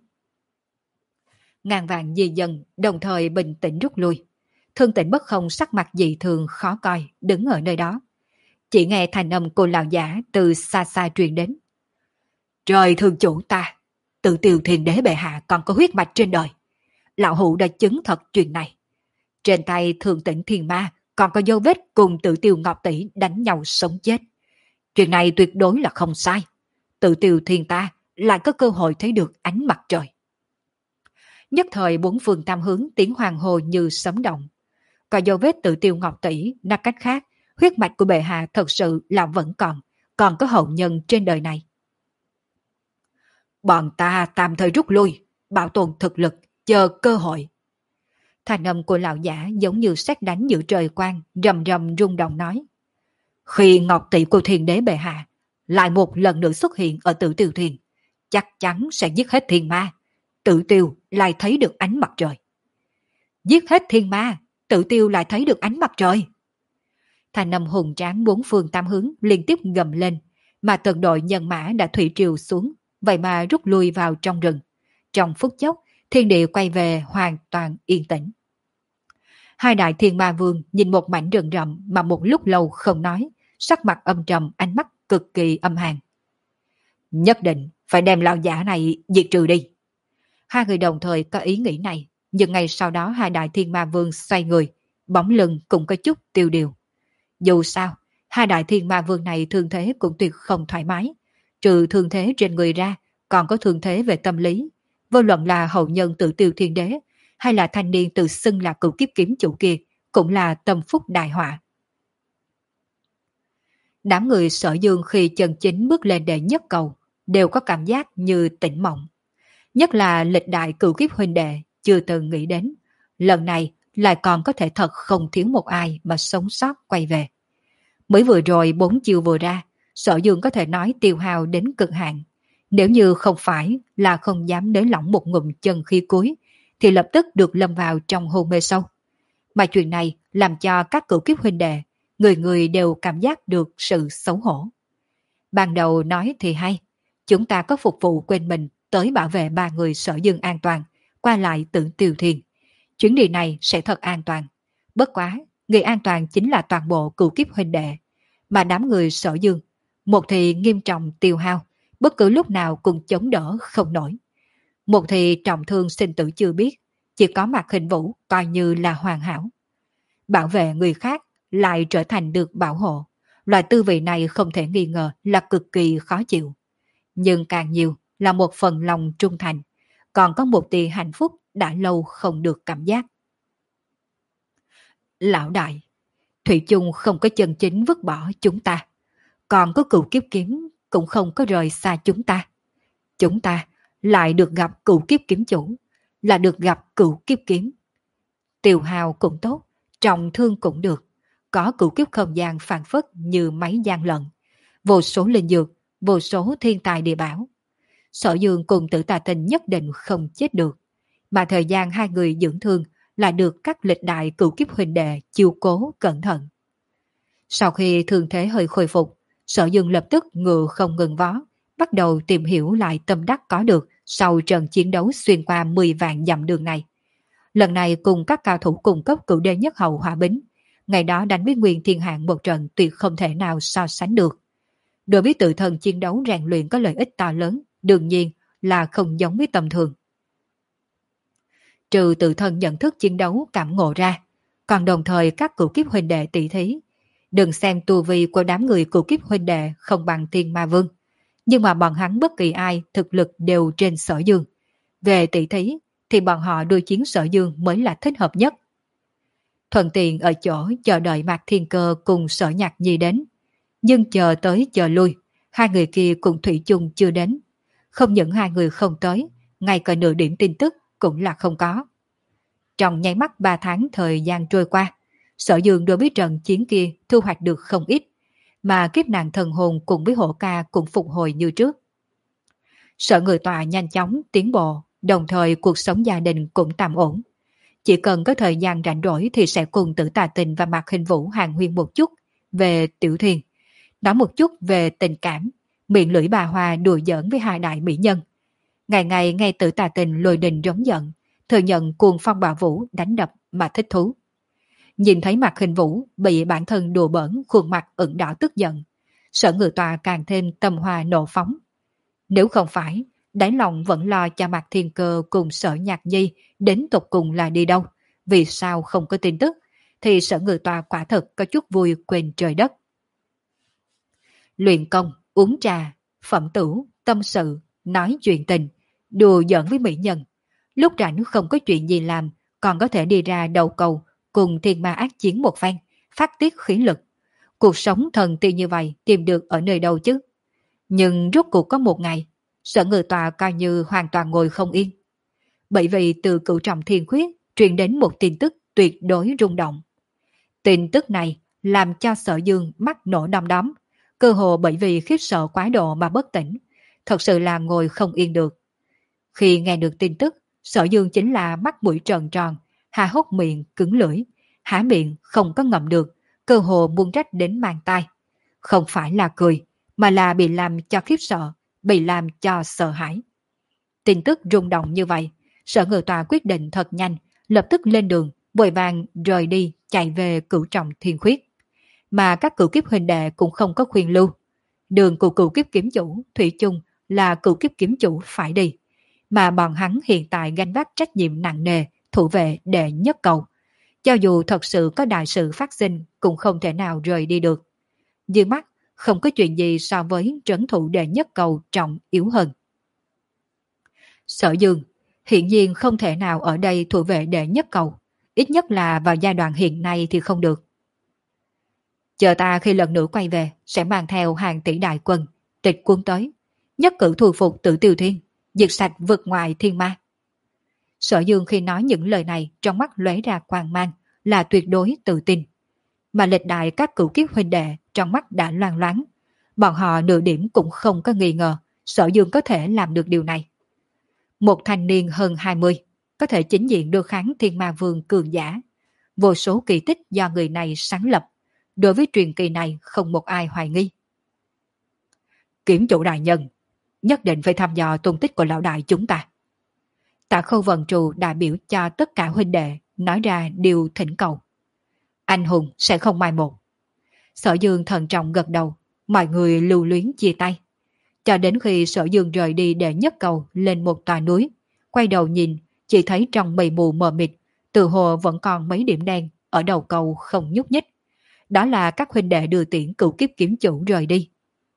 Ngàn vạn di dân đồng thời bình tĩnh rút lui. Thương Tĩnh Bất Không sắc mặt dị thường khó coi, đứng ở nơi đó. Chỉ nghe thanh âm của lão giả từ xa xa truyền đến: trời thương chủ ta, Tử Tiêu Thiên Đế bệ hạ còn có huyết mạch trên đời. Lão hữu đã chứng thật chuyện này. Trên tay Thường Tĩnh Thiên Ma còn có dấu vết cùng Tử Tiêu Ngọc Tỷ đánh nhau sống chết. Chuyện này tuyệt đối là không sai. Tử Tiêu Thiên ta lại có cơ hội thấy được ánh mặt trời. Nhất thời bốn phương tam hướng tiếng hoàng hồ như sấm động. Có dấu vết Tử Tiêu Ngọc Tỷ, nói cách khác, huyết mạch của bệ hạ thật sự là vẫn còn, còn có hậu nhân trên đời này. Bọn ta tạm thời rút lui, bảo tồn thực lực, chờ cơ hội. Thanh âm của lão giả giống như sét đánh giữa trời quang, rầm rầm rung động nói. Khi ngọc tỷ của thiên đế bệ hạ lại một lần nữa xuất hiện ở Tử Tiêu Thiên, chắc chắn sẽ giết hết thiên ma. Tử Tiêu lại thấy được ánh mặt trời. Giết hết thiên ma, Tử Tiêu lại thấy được ánh mặt trời. Thanh âm hùng tráng bốn phương tám hướng liên tiếp gầm lên, mà từng đội nhân mã đã thủy triều xuống, vậy mà rút lui vào trong rừng. Trong phút chốc, thiên địa quay về hoàn toàn yên tĩnh. Hai đại thiên ma vương nhìn một mảnh rừng rậm mà một lúc lâu không nói, sắc mặt âm trầm, ánh mắt cực kỳ âm hàn. Nhất định phải đem lão giả này diệt trừ đi. Hai người đồng thời có ý nghĩ này, nhưng ngay sau đó hai đại thiên ma vương xoay người, bóng lưng cũng có chút tiêu điều. Dù sao, hai đại thiên ma vương này thương thế cũng tuyệt không thoải mái. Trừ thương thế trên người ra, còn có thương thế về tâm lý. Vô luận là hậu nhân Tử Tiêu Thiên Đế, hay là thanh niên tự xưng là cửu kiếp kiếm chủ kia, cũng là tâm phúc đại họa. Đám người Sở Dương khi chân chính bước lên đệ nhất cầu, đều có cảm giác như tỉnh mộng. Nhất là lịch đại cửu kiếp huynh đệ, chưa từng nghĩ đến. Lần này lại còn có thể thật không thiếu một ai mà sống sót quay về. Mới vừa rồi bốn chiêu vừa ra, Sở Dương có thể nói tiêu hao đến cực hạn. Nếu như không phải là không dám nới lỏng một ngụm chân khi cuối, thì lập tức được lâm vào trong hôn mê sâu. Mà chuyện này làm cho các cửu kiếp huynh đệ, người người đều cảm giác được sự xấu hổ. Ban đầu nói thì hay, chúng ta có phục vụ quên mình tới bảo vệ ba người Sở Dương an toàn, qua lại Tử Tiêu Thiên. Chuyến đi này sẽ thật an toàn. Bất quá, người an toàn chính là toàn bộ cửu kiếp huynh đệ. Mà đám người Sở Dương, một thì nghiêm trọng tiêu hao, bất cứ lúc nào cũng chống đỡ không nổi. Một thì trọng thương sinh tử chưa biết, chỉ có Mạc Hình Vũ coi như là hoàn hảo. Bảo vệ người khác lại trở thành được bảo hộ. Loại tư vị này không thể nghi ngờ là cực kỳ khó chịu. Nhưng càng nhiều là một phần lòng trung thành, còn có một tia hạnh phúc đã lâu không được cảm giác. Lão đại, Thủy chung không có chân chính vứt bỏ chúng ta, còn có cửu kiếp kiếm cũng không có rời xa chúng ta. Chúng ta lại được gặp cửu kiếp kiếm chủ, là được gặp cửu kiếp kiếm. Tiêu hào cũng tốt, trọng thương cũng được, có cửu kiếp không gian phản phất như máy gian lận, vô số linh dược, vô số thiên tài địa bảo. Sở Dương cùng Tử Tà Tinh nhất định không chết được, mà thời gian hai người dưỡng thương lại được các lịch đại cửu kiếp huynh đệ chiếu cố cẩn thận. Sau khi thương thế hơi khôi phục, Sở Dương lập tức ngựa không ngừng vó, bắt đầu tìm hiểu lại tâm đắc có được sau trận chiến đấu xuyên qua mười vạn dặm đường này. Lần này cùng các cao thủ cung cấp cửu đê nhất hậu hỏa bính, ngày đó đánh với Nguyên Thiên Hạng một trận tuyệt không thể nào so sánh được. Đối với tự thân chiến đấu rèn luyện có lợi ích to lớn, đương nhiên là không giống với tầm thường. Trừ tự thân nhận thức chiến đấu cảm ngộ ra, còn đồng thời các cửu kiếp huynh đệ tỷ thí. Đừng xem tu vi của đám người cửu kiếp huynh đệ không bằng Thiên Ma Vương, nhưng mà bọn hắn bất kỳ ai thực lực đều trên Sở Dương. Về tỷ thí thì bọn họ đối chiến Sở Dương mới là thích hợp nhất. Thuận tiện ở chỗ chờ đợi Mạc Thiên Cơ cùng Sở Nhạc Nhi đến. Nhưng chờ tới chờ lui, hai người kia cùng thủy chung chưa đến. Không những hai người không tới, ngay cả nửa điểm tin tức cũng là không có. Trong nháy mắt ba tháng thời gian trôi qua, Sở Dương đối với trận chiến kia thu hoạch được không ít, mà kiếp nạn thần hồn cùng với hổ ca cũng phục hồi như trước. Sở Người Tòa nhanh chóng tiến bộ, đồng thời cuộc sống gia đình cũng tạm ổn. Chỉ cần có thời gian rảnh rỗi thì sẽ cùng Tử Tà Tình và Mạc Hình Vũ hàn huyên một chút về Tiểu Thuyền, nói một chút về tình cảm, miệng lưỡi bà Hoa đùa giỡn với hai đại mỹ nhân. Ngày ngày nghe Tử Tà Tình lôi đình rống giận, thừa nhận cuồng phong bạo vũ đánh đập mà thích thú. Nhìn thấy Mạc Hình Vũ bị bản thân đùa bỡn, khuôn mặt ửng đỏ tức giận, Sở Người Tòa càng thêm tâm hoa nộ phóng. Nếu không phải đáy lòng vẫn lo cho Mạc Thiên Cơ cùng Sở Nhạc Nhi đến tục cùng là đi đâu, vì sao không có tin tức, thì Sở Người Tòa quả thật có chút vui quên trời đất. Luyện công, uống trà, phẩm tửu, tâm sự, nói chuyện tình, đùa giỡn với mỹ nhân. Lúc rảnh không có chuyện gì làm, còn có thể đi ra đầu cầu cùng thiên ma ác chiến một phen, phát tiết khí lực. Cuộc sống thần tiên như vậy tìm được ở nơi đâu chứ? Nhưng rốt cuộc có một ngày, Sở Ngự Tọa coi như hoàn toàn ngồi không yên. Bởi vì từ Cửu Trọng Thiên Khuyết truyền đến một tin tức tuyệt đối rung động. Tin tức này làm cho Sở Dương mắt nổ đom đóm, cơ hồ bởi vì khiếp sợ quá độ mà bất tỉnh, thật sự là ngồi không yên được. Khi nghe được tin tức, Sở Dương chính là mắt mũi tròn tròn, há hốc miệng cứng lưỡi, há miệng không có ngậm được, cơ hồ buông rách đến mang tai. Không phải là cười, mà là bị làm cho khiếp sợ, bị làm cho sợ hãi. Tin tức rung động như vậy, Sở Ngự Tòa quyết định thật nhanh, lập tức lên đường, vội vàng rời đi, chạy về Cửu Trọng Thiên Khuyết. Mà các cửu kiếp huynh đệ cũng không có khuyên lưu. Đường của cửu kiếp kiếm chủ, thủy chung là cửu kiếp kiếm chủ phải đi. Mà bọn hắn hiện tại gánh vác trách nhiệm nặng nề, thủ vệ đệ nhất cầu. Cho dù thật sự có đại sự phát sinh, cũng không thể nào rời đi được. Dưới mắt, không có chuyện gì so với trấn thủ đệ nhất cầu trọng yếu hơn. Sở Dương, hiện nhiên không thể nào ở đây thủ vệ đệ nhất cầu, ít nhất là vào giai đoạn hiện nay thì không được. Chờ ta khi lần nữa quay về, sẽ mang theo hàng tỷ đại quân, tịch quân tới, nhất cử thu phục Tử Tiêu Thiên, diệt sạch vực ngoài thiên ma. Sở Dương khi nói những lời này trong mắt lóe ra quang mang, là tuyệt đối tự tin. Mà lịch đại các cửu kiếp huynh đệ trong mắt đã loang loáng. Bọn họ nửa điểm cũng không có nghi ngờ Sở Dương có thể làm được điều này. Một thanh niên hơn hai mươi, có thể chính diện đối kháng thiên ma vương cường giả. Vô số kỳ tích do người này sáng lập. Đối với truyền kỳ này không một ai hoài nghi. Kiểm chủ đại nhân, nhất định phải thăm dò tung tích của lão đại chúng ta. Tạ Khâu Vân Trù đại biểu cho tất cả huynh đệ nói ra điều thỉnh cầu. Anh hùng sẽ không mai một. Sở Dương thận trọng gật đầu, mọi người lưu luyến chia tay. Cho đến khi Sở Dương rời đi để nhất cầu lên một tòa núi, quay đầu nhìn, chỉ thấy trong mây mù mờ mịt, từ hồ vẫn còn mấy điểm đen ở đầu cầu không nhúc nhích. Đó là các huynh đệ đưa tiễn cửu kiếp kiếm chủ rời đi.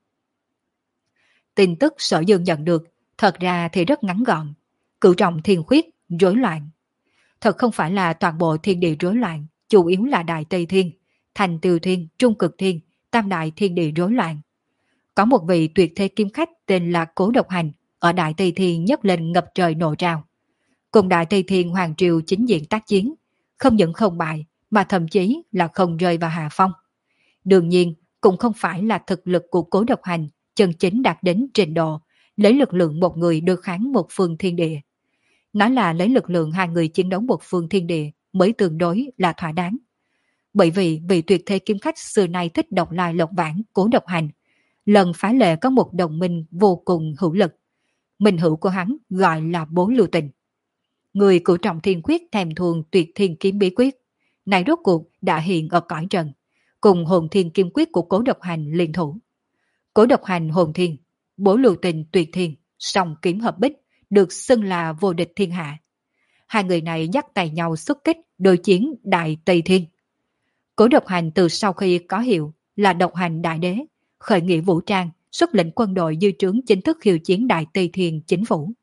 Tin tức Sở Dương nhận được thật ra thì rất ngắn gọn. Cửu Trọng Thiên Khuyết rối loạn. Thật không phải là toàn bộ thiên địa rối loạn, chủ yếu là Đại Tây Thiên, Thành Tiêu Thiên, Trung Cực Thiên, Tam Đại Thiên Địa rối loạn. Có một vị tuyệt thế kiếm khách tên là Cố Độc Hành ở Đại Tây Thiên nhấc lên ngập trời nổ trào. Cùng Đại Tây Thiên Hoàng Triều chính diện tác chiến, không những không bại mà thậm chí là không rơi vào hạ phong. Đương nhiên cũng không phải là thực lực của Cố Độc Hành chân chính đạt đến trình độ lấy lực lượng một người đối kháng một phương thiên địa. Nói là lấy lực lượng hai người chiến đấu một phương thiên địa mới tương đối là thỏa đáng. Bởi vì vị tuyệt thế kiếm khách xưa nay thích độc lai lộc vãng Cố Độc Hành, lần phá lệ có một đồng minh vô cùng hữu lực. Minh hữu của hắn gọi là Bố Lưu Tình. Người Cửu Trọng Thiên Quyết thèm thuồng tuyệt thiên kiếm bí quyết, này rốt cuộc đã hiện ở cõi trần, cùng hồn thiên kim quyết của Cố Độc Hành liên thủ. Cố Độc Hành hồn thiên, Bố Lưu Tình tuyệt thiên, song kiếm hợp bích, được xưng là vô địch thiên hạ. Hai người này dắt tay nhau xuất kích đối chiến Đại Tây Thiên. Cố Độc Hành từ sau khi có hiệu là Độc Hành Đại Đế, khởi nghĩa vũ trang, xuất lĩnh quân đội dư trướng chính thức khiêu chiến Đại Tây Thiên chính phủ.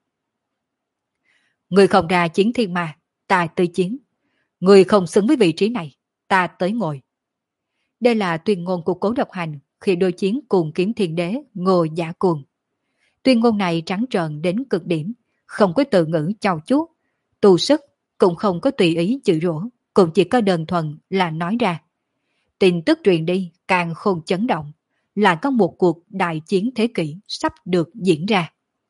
Người không ra chiến thiên ma, ta tới chiến. Người không xứng với vị trí này, ta tới ngồi. Đây là tuyên ngôn của Cố Độc Hành khi đối chiến cùng Kiếm Thiên Đế Ngô Giả Cuồng. Tuyên ngôn này trắng trợn đến cực điểm, không có từ ngữ chau chuốt, tu sức, cũng không có tùy ý chửi rủa, cũng chỉ có đơn thuần là nói ra. Tin tức truyền đi càng khôn chấn động, là có một cuộc đại chiến thế kỷ sắp được diễn ra.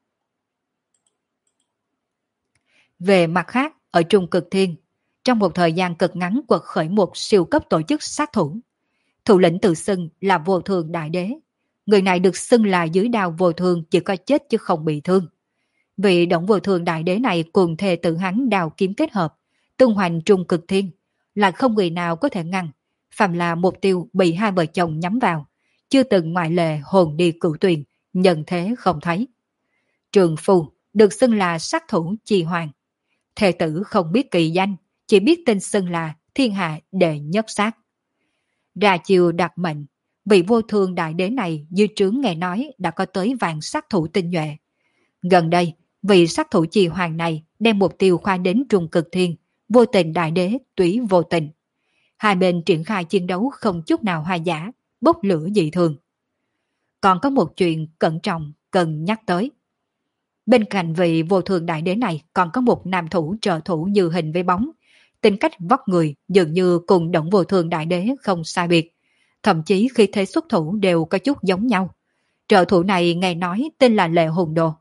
Về mặt khác, ở Trung Cực Thiên, trong một thời gian cực ngắn quật khởi một siêu cấp tổ chức sát thủ. Thủ lĩnh tự xưng là Vô Thường Đại Đế. Người này được xưng là dưới đao vô thường chỉ có chết chứ không bị thương. Vị Động Vô Thường Đại Đế này cùng thề tự hắn đào kiếm kết hợp, tung hoành Trung Cực Thiên, là không người nào có thể ngăn, phàm là mục tiêu bị hai vợ chồng nhắm vào, chưa từng ngoại lệ hồn đi cửu tuyền, nhận thế không thấy. Trường Phu được xưng là sát thủ Chi Hoàng. Thề tử không biết kỳ danh, chỉ biết tên xưng là thiên hạ đệ nhất sát. Ra chiều đặt mệnh, vị Vô Thường Đại Đế này dư trướng nghe nói đã có tới vạn sát thủ tinh nhuệ. Gần đây, vị sát thủ Chi Hoàng này đem mục tiêu khoa đến Trung Cực Thiên, Vô Tình Đại Đế túy vô tình. Hai bên triển khai chiến đấu không chút nào hòa giả, bốc lửa dị thường. Còn có một chuyện cẩn trọng cần nhắc tới. Bên cạnh vị vô thường đại đế này còn có một nam thủ trợ thủ như hình với bóng. Tính cách vóc người dường như cùng động vô thường đại đế không sai biệt. Thậm chí khi thế xuất thủ đều có chút giống nhau. Trợ thủ này nghe nói tên là Lệ Hùng Đồ.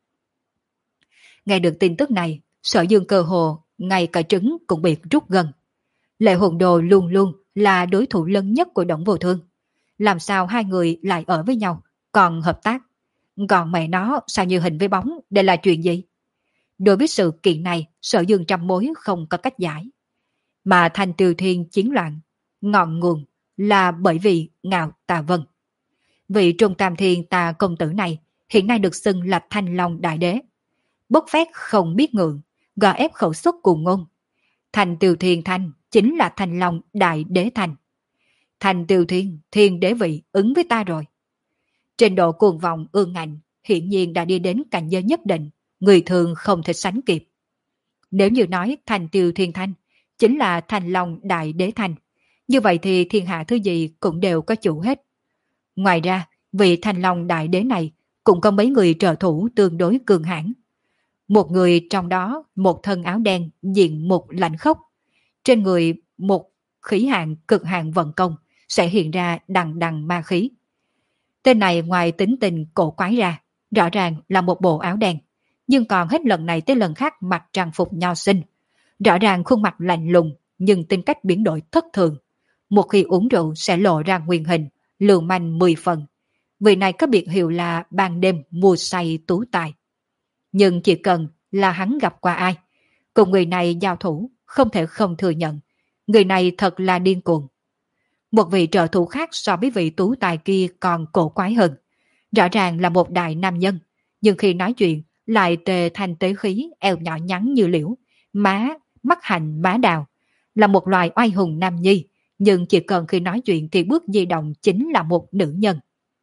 Nghe được tin tức này, Sở Dương cơ hồ, ngay cả trứng cũng bị rút gần. Lệ Hùng Đồ luôn luôn là đối thủ lớn nhất của Đổng Vô Thương. Làm sao hai người lại ở với nhau, còn hợp tác? Còn mẹ nó sao như hình với bóng, đây là chuyện gì? Đối với sự kiện này, Sở Dương trăm mối không có cách giải. Mà Thanh Tiêu Thiên chiến loạn, ngọn nguồn là bởi vì Ngạo Tà Vân. Vị Trung Tam Thiên Tà công tử này hiện nay được xưng là Thanh Long Đại Đế. Bốc phét không biết ngượng, gò ép khẩu xuất cùng ngôn. Thanh Tiêu Thiên Thanh chính là Thanh Long Đại Đế Thanh. Thanh Tiêu Thiên, Thiên Đế vị ứng với ta rồi. Trình độ cuồng vọng ương ngạnh hiển nhiên đã đi đến cảnh giới nhất định, người thường không thể sánh kịp. Nếu như nói Thanh Tiêu Thiên Thanh chính là Thanh Long Đại Đế Thanh, như vậy thì thiên hạ thứ gì cũng đều có chủ hết. Ngoài ra, vị Thanh Long Đại Đế này cũng có mấy người trợ thủ tương đối cường hãn. Một người trong đó, một thân áo đen diện một lạnh khốc, trên người một khí hạn cực hạn vận công sẽ hiện ra đằng đằng ma khí. Tên này ngoài tính tình cổ quái ra, rõ ràng là một bộ áo đen, nhưng còn hết lần này tới lần khác mặc trang phục nho sinh. Rõ ràng khuôn mặt lạnh lùng, nhưng tính cách biến đổi thất thường. Một khi uống rượu sẽ lộ ra nguyên hình, lưu manh mười phần. Vị này có biệt hiệu là ban đêm mùa say tú tài. Nhưng chỉ cần là hắn gặp qua ai, cùng người này giao thủ, không thể không thừa nhận. Người này thật là điên cuồng. Một vị trợ thủ khác so với vị tú tài kia còn cổ quái hơn. Rõ ràng là một đại nam nhân, nhưng khi nói chuyện lại tề thành tế khí, eo nhỏ nhắn như liễu, má, mắt hành má đào. Là một loài oai hùng nam nhi, nhưng chỉ cần khi nói chuyện thì bước di động chính là một nữ nhân.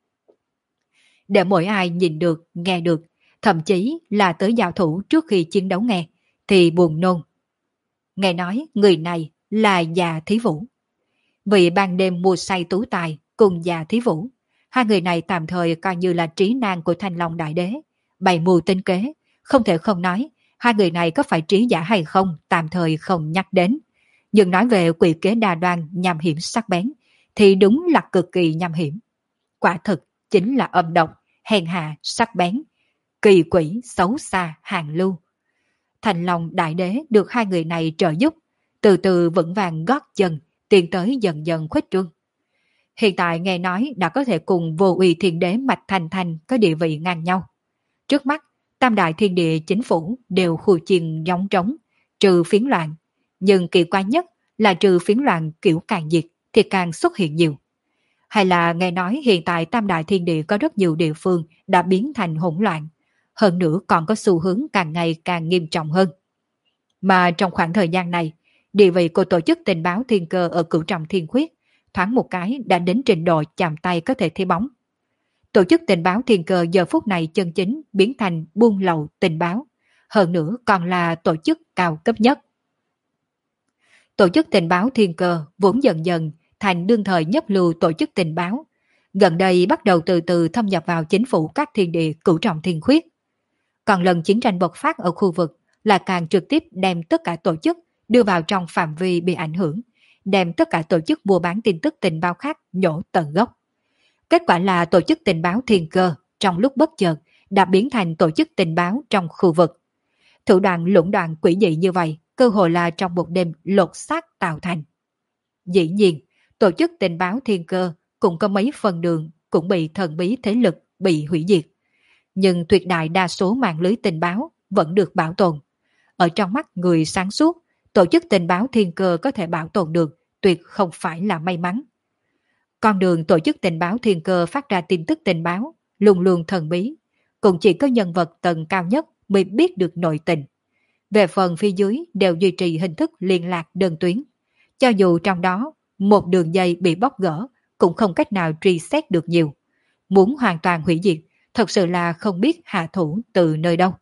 Để mỗi ai nhìn được, nghe được, thậm chí là tới giao thủ trước khi chiến đấu nghe, thì buồn nôn. Nghe nói người này là già Thí Vũ. Vị ban đêm mùa say tú tài cùng già Thí Vũ, hai người này tạm thời coi như là trí nan của Thanh Long Đại Đế, bày mưu tính kế, không thể không nói, hai người này có phải trí giả hay không tạm thời không nhắc đến. Nhưng nói về quỷ kế đa đoan nham hiểm sắc bén, thì đúng là cực kỳ nham hiểm. Quả thực chính là âm độc, hèn hạ, sắc bén, kỳ quỷ, xấu xa, hàng lưu. Thanh Long Đại Đế được hai người này trợ giúp, từ từ vững vàng gót chân, tiến tới dần dần khuếch trương. Hiện tại nghe nói đã có thể cùng Vô Uy Thiên Đế Mạch Thành Thành có địa vị ngang nhau. Trước mắt, tam đại thiên địa chính phủ đều khu chiên giống trống, trừ phiến loạn. Nhưng kỳ quái nhất là trừ phiến loạn kiểu càng diệt thì càng xuất hiện nhiều. Hay là nghe nói hiện tại tam đại thiên địa có rất nhiều địa phương đã biến thành hỗn loạn, hơn nữa còn có xu hướng càng ngày càng nghiêm trọng hơn. Mà trong khoảng thời gian này, địa vị của tổ chức tình báo thiên cơ ở Cửu Trọng Thiên Khuyết thoáng một cái đã đến trình độ chạm tay có thể thấy bóng. Tổ chức tình báo thiên cơ giờ phút này chân chính biến thành buôn lậu tình báo, hơn nữa còn là tổ chức cao cấp nhất. Tổ chức tình báo thiên cơ vốn dần dần thành đương thời nhất lưu tổ chức tình báo, gần đây bắt đầu từ từ thâm nhập vào chính phủ các thiên địa Cửu Trọng Thiên Khuyết. Còn lần chiến tranh bộc phát ở khu vực là càng trực tiếp đem tất cả tổ chức đưa vào trong phạm vi bị ảnh hưởng, đem tất cả tổ chức mua bán tin tức tình báo khác nhổ tận gốc. Kết quả là tổ chức tình báo thiên cơ trong lúc bất chợt đã biến thành tổ chức tình báo trong khu vực. Thủ đoạn lũng đoạn quỷ dị như vậy, cơ hội là trong một đêm lột xác tạo thành. Dĩ nhiên, tổ chức tình báo thiên cơ cũng có mấy phần đường cũng bị thần bí thế lực bị hủy diệt. Nhưng tuyệt đại đa số mạng lưới tình báo vẫn được bảo tồn. Ở trong mắt người sáng suốt, tổ chức tình báo thiên cơ có thể bảo tồn được tuyệt không phải là may mắn. Con đường tổ chức tình báo thiên cơ phát ra tin tức tình báo luôn luôn thần bí, cũng chỉ có nhân vật tầng cao nhất mới biết được nội tình. Về phần phía dưới đều duy trì hình thức liên lạc đơn tuyến. Cho dù trong đó một đường dây bị bóc gỡ cũng không cách nào truy xét được nhiều. Muốn hoàn toàn hủy diệt thật sự là không biết hạ thủ từ nơi đâu.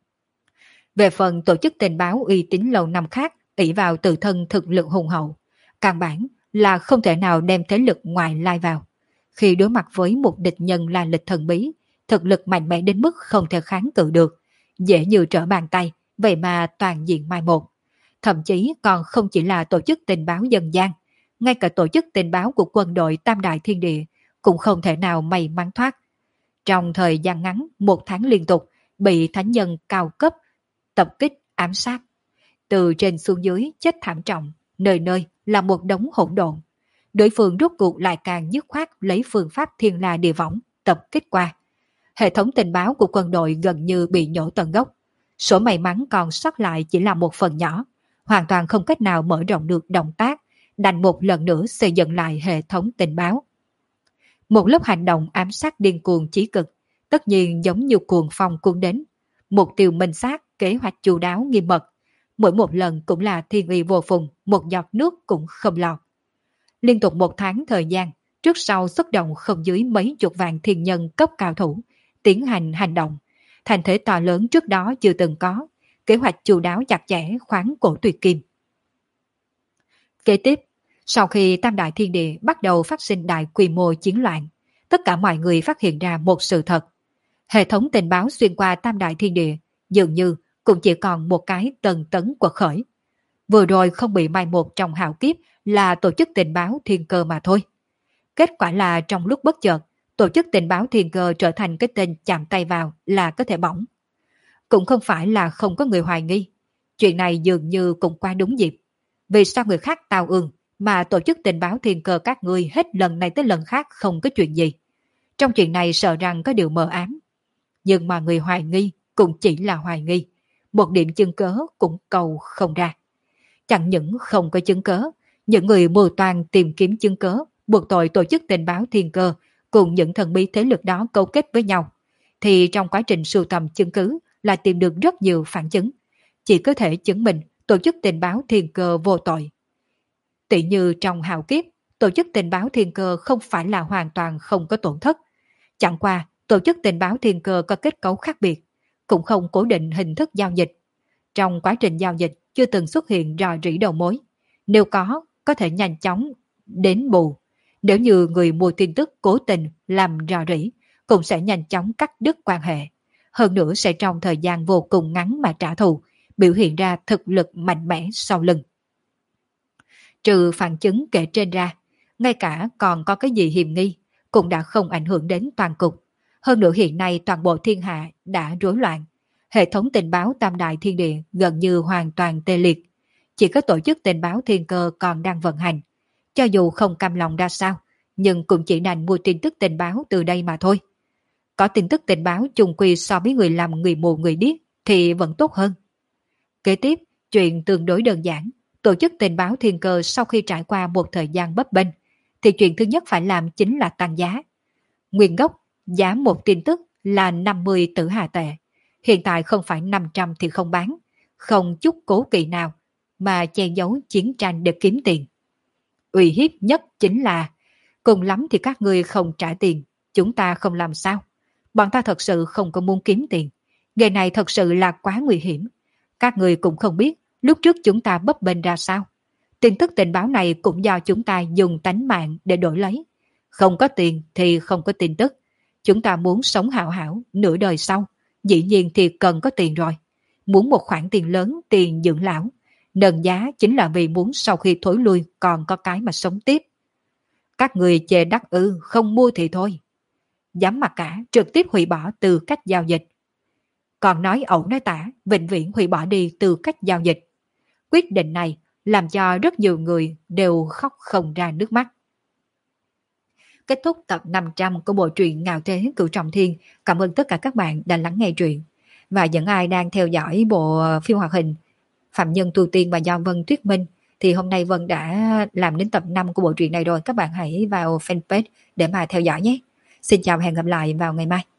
Về phần tổ chức tình báo uy tín lâu năm khác ỷ vào tự thân thực lực hùng hậu, Căn bản là không thể nào đem thế lực ngoài lai vào. Khi đối mặt với một địch nhân là lịch thần bí, thực lực mạnh mẽ đến mức không thể kháng cự được, dễ như trở bàn tay, vậy mà toàn diện mai một. Thậm chí còn không chỉ là tổ chức tình báo dân gian, ngay cả tổ chức tình báo của quân đội Tam Đại Thiên Địa cũng không thể nào may mắn thoát. Trong thời gian ngắn, một tháng liên tục, bị thánh nhân cao cấp tập kích ám sát. Từ trên xuống dưới chết thảm trọng, nơi nơi là một đống hỗn độn. Đối phương rốt cuộc lại càng dứt khoát lấy phương pháp thiên la địa võng tập kích qua. Hệ thống tình báo của quân đội gần như bị nhổ tận gốc. Số may mắn còn sót lại chỉ là một phần nhỏ, hoàn toàn không cách nào mở rộng được động tác, đành một lần nữa xây dựng lại hệ thống tình báo. Một lớp hành động ám sát điên cuồng chí cực, tất nhiên giống như cuồng phong cuốn đến. Mục tiêu minh xác, kế hoạch chu đáo nghiêm mật. Mỗi một lần cũng là thiên uy vô phùng, một giọt nước cũng không lọt. Liên tục một tháng thời gian, trước sau xuất động không dưới mấy chục vạn thiên nhân cấp cao thủ, tiến hành hành động. Thành thế to lớn trước đó chưa từng có, kế hoạch chu đáo chặt chẽ khoáng cổ tuyệt kim. Kế tiếp, sau khi Tam Đại Thiên Địa bắt đầu phát sinh đại quy mô chiến loạn, tất cả mọi người phát hiện ra một sự thật. Hệ thống tình báo xuyên qua Tam Đại Thiên Địa dường như cũng chỉ còn một cái tầng tấn quật khởi. Vừa rồi không bị mai một trong hạo kiếp là tổ chức tình báo Thiên Cơ mà thôi. Kết quả là trong lúc bất chợt, tổ chức tình báo Thiên Cơ trở thành cái tên chạm tay vào là có thể bỏng. Cũng không phải là không có người hoài nghi. Chuyện này dường như cũng qua đúng dịp. Vì sao người khác tao ương mà tổ chức tình báo Thiên Cơ các ngươi hết lần này tới lần khác không có chuyện gì. Trong chuyện này sợ rằng có điều mờ ám. Nhưng mà người hoài nghi cũng chỉ là hoài nghi. Một điểm chứng cớ cũng cầu không ra. Chẳng những không có chứng cớ, những người mưu toan tìm kiếm chứng cớ buộc tội tổ chức tình báo Thiên Cơ cùng những thần bí thế lực đó cấu kết với nhau, thì trong quá trình sưu tầm chứng cứ là tìm được rất nhiều phản chứng, chỉ có thể chứng minh tổ chức tình báo Thiên Cơ vô tội. Tỷ như trong hạo kiếp, tổ chức tình báo Thiên Cơ không phải là hoàn toàn không có tổn thất. Chẳng qua, tổ chức tình báo Thiên Cơ có kết cấu khác biệt, cũng không cố định hình thức giao dịch. Trong quá trình giao dịch chưa từng xuất hiện rò rỉ đầu mối. Nếu có, có thể nhanh chóng đến bù. Nếu như người mua tin tức cố tình làm rò rỉ, cũng sẽ nhanh chóng cắt đứt quan hệ. Hơn nữa sẽ trong thời gian vô cùng ngắn mà trả thù, biểu hiện ra thực lực mạnh mẽ sau lưng. Trừ phản chứng kể trên ra, ngay cả còn có cái gì hiềm nghi, cũng đã không ảnh hưởng đến toàn cục. Hơn nữa hiện nay toàn bộ thiên hạ đã rối loạn. Hệ thống tình báo Tam Đại Thiên Địa gần như hoàn toàn tê liệt. Chỉ có tổ chức tình báo Thiên Cơ còn đang vận hành. Cho dù không cam lòng ra sao, nhưng cũng chỉ đành mua tin tức tình báo từ đây mà thôi. Có tin tức tình báo chung quy so với người làm người mù người điếc thì vẫn tốt hơn. Kế tiếp, chuyện tương đối đơn giản. Tổ chức tình báo Thiên Cơ sau khi trải qua một thời gian bấp bênh, thì chuyện thứ nhất phải làm chính là tăng giá. Nguyên gốc, giá một tin tức là năm mươi tử hà tệ. Hiện tại không phải năm trăm thì không bán, không chút cố kỵ nào, mà che giấu chiến tranh để kiếm tiền. Uy hiếp nhất chính là, cùng lắm thì các ngươi không trả tiền, chúng ta không làm sao. Bọn ta thật sự không có muốn kiếm tiền. Nghề này thật sự là quá nguy hiểm. Các ngươi cũng không biết lúc trước chúng ta bấp bênh ra sao. Tin tức tình báo này cũng do chúng ta dùng tánh mạng để đổi lấy. Không có tiền thì không có tin tức. Chúng ta muốn sống hảo hảo nửa đời sau, dĩ nhiên thì cần có tiền rồi. Muốn một khoản tiền lớn, tiền dưỡng lão. Nâng giá chính là vì muốn sau khi thối lui còn có cái mà sống tiếp. Các người chê đắc ư, không mua thì thôi. Dám mặc cả, trực tiếp hủy bỏ từ cách giao dịch. Còn nói ẩu nói tả, vĩnh viễn hủy bỏ đi từ cách giao dịch. Quyết định này làm cho rất nhiều người đều khóc không ra nước mắt. Kết thúc tập năm trăm của bộ truyện Ngạo Thế Cửu Trọng Thiên. Cảm ơn tất cả các bạn đã lắng nghe truyện. Và những ai đang theo dõi bộ phim hoạt hình Phạm Nhân Tu Tiên và do Vân thuyết minh, thì hôm nay Vân đã làm đến tập năm của bộ truyện này rồi. Các bạn hãy vào fanpage để mà theo dõi nhé. Xin chào và hẹn gặp lại vào ngày mai.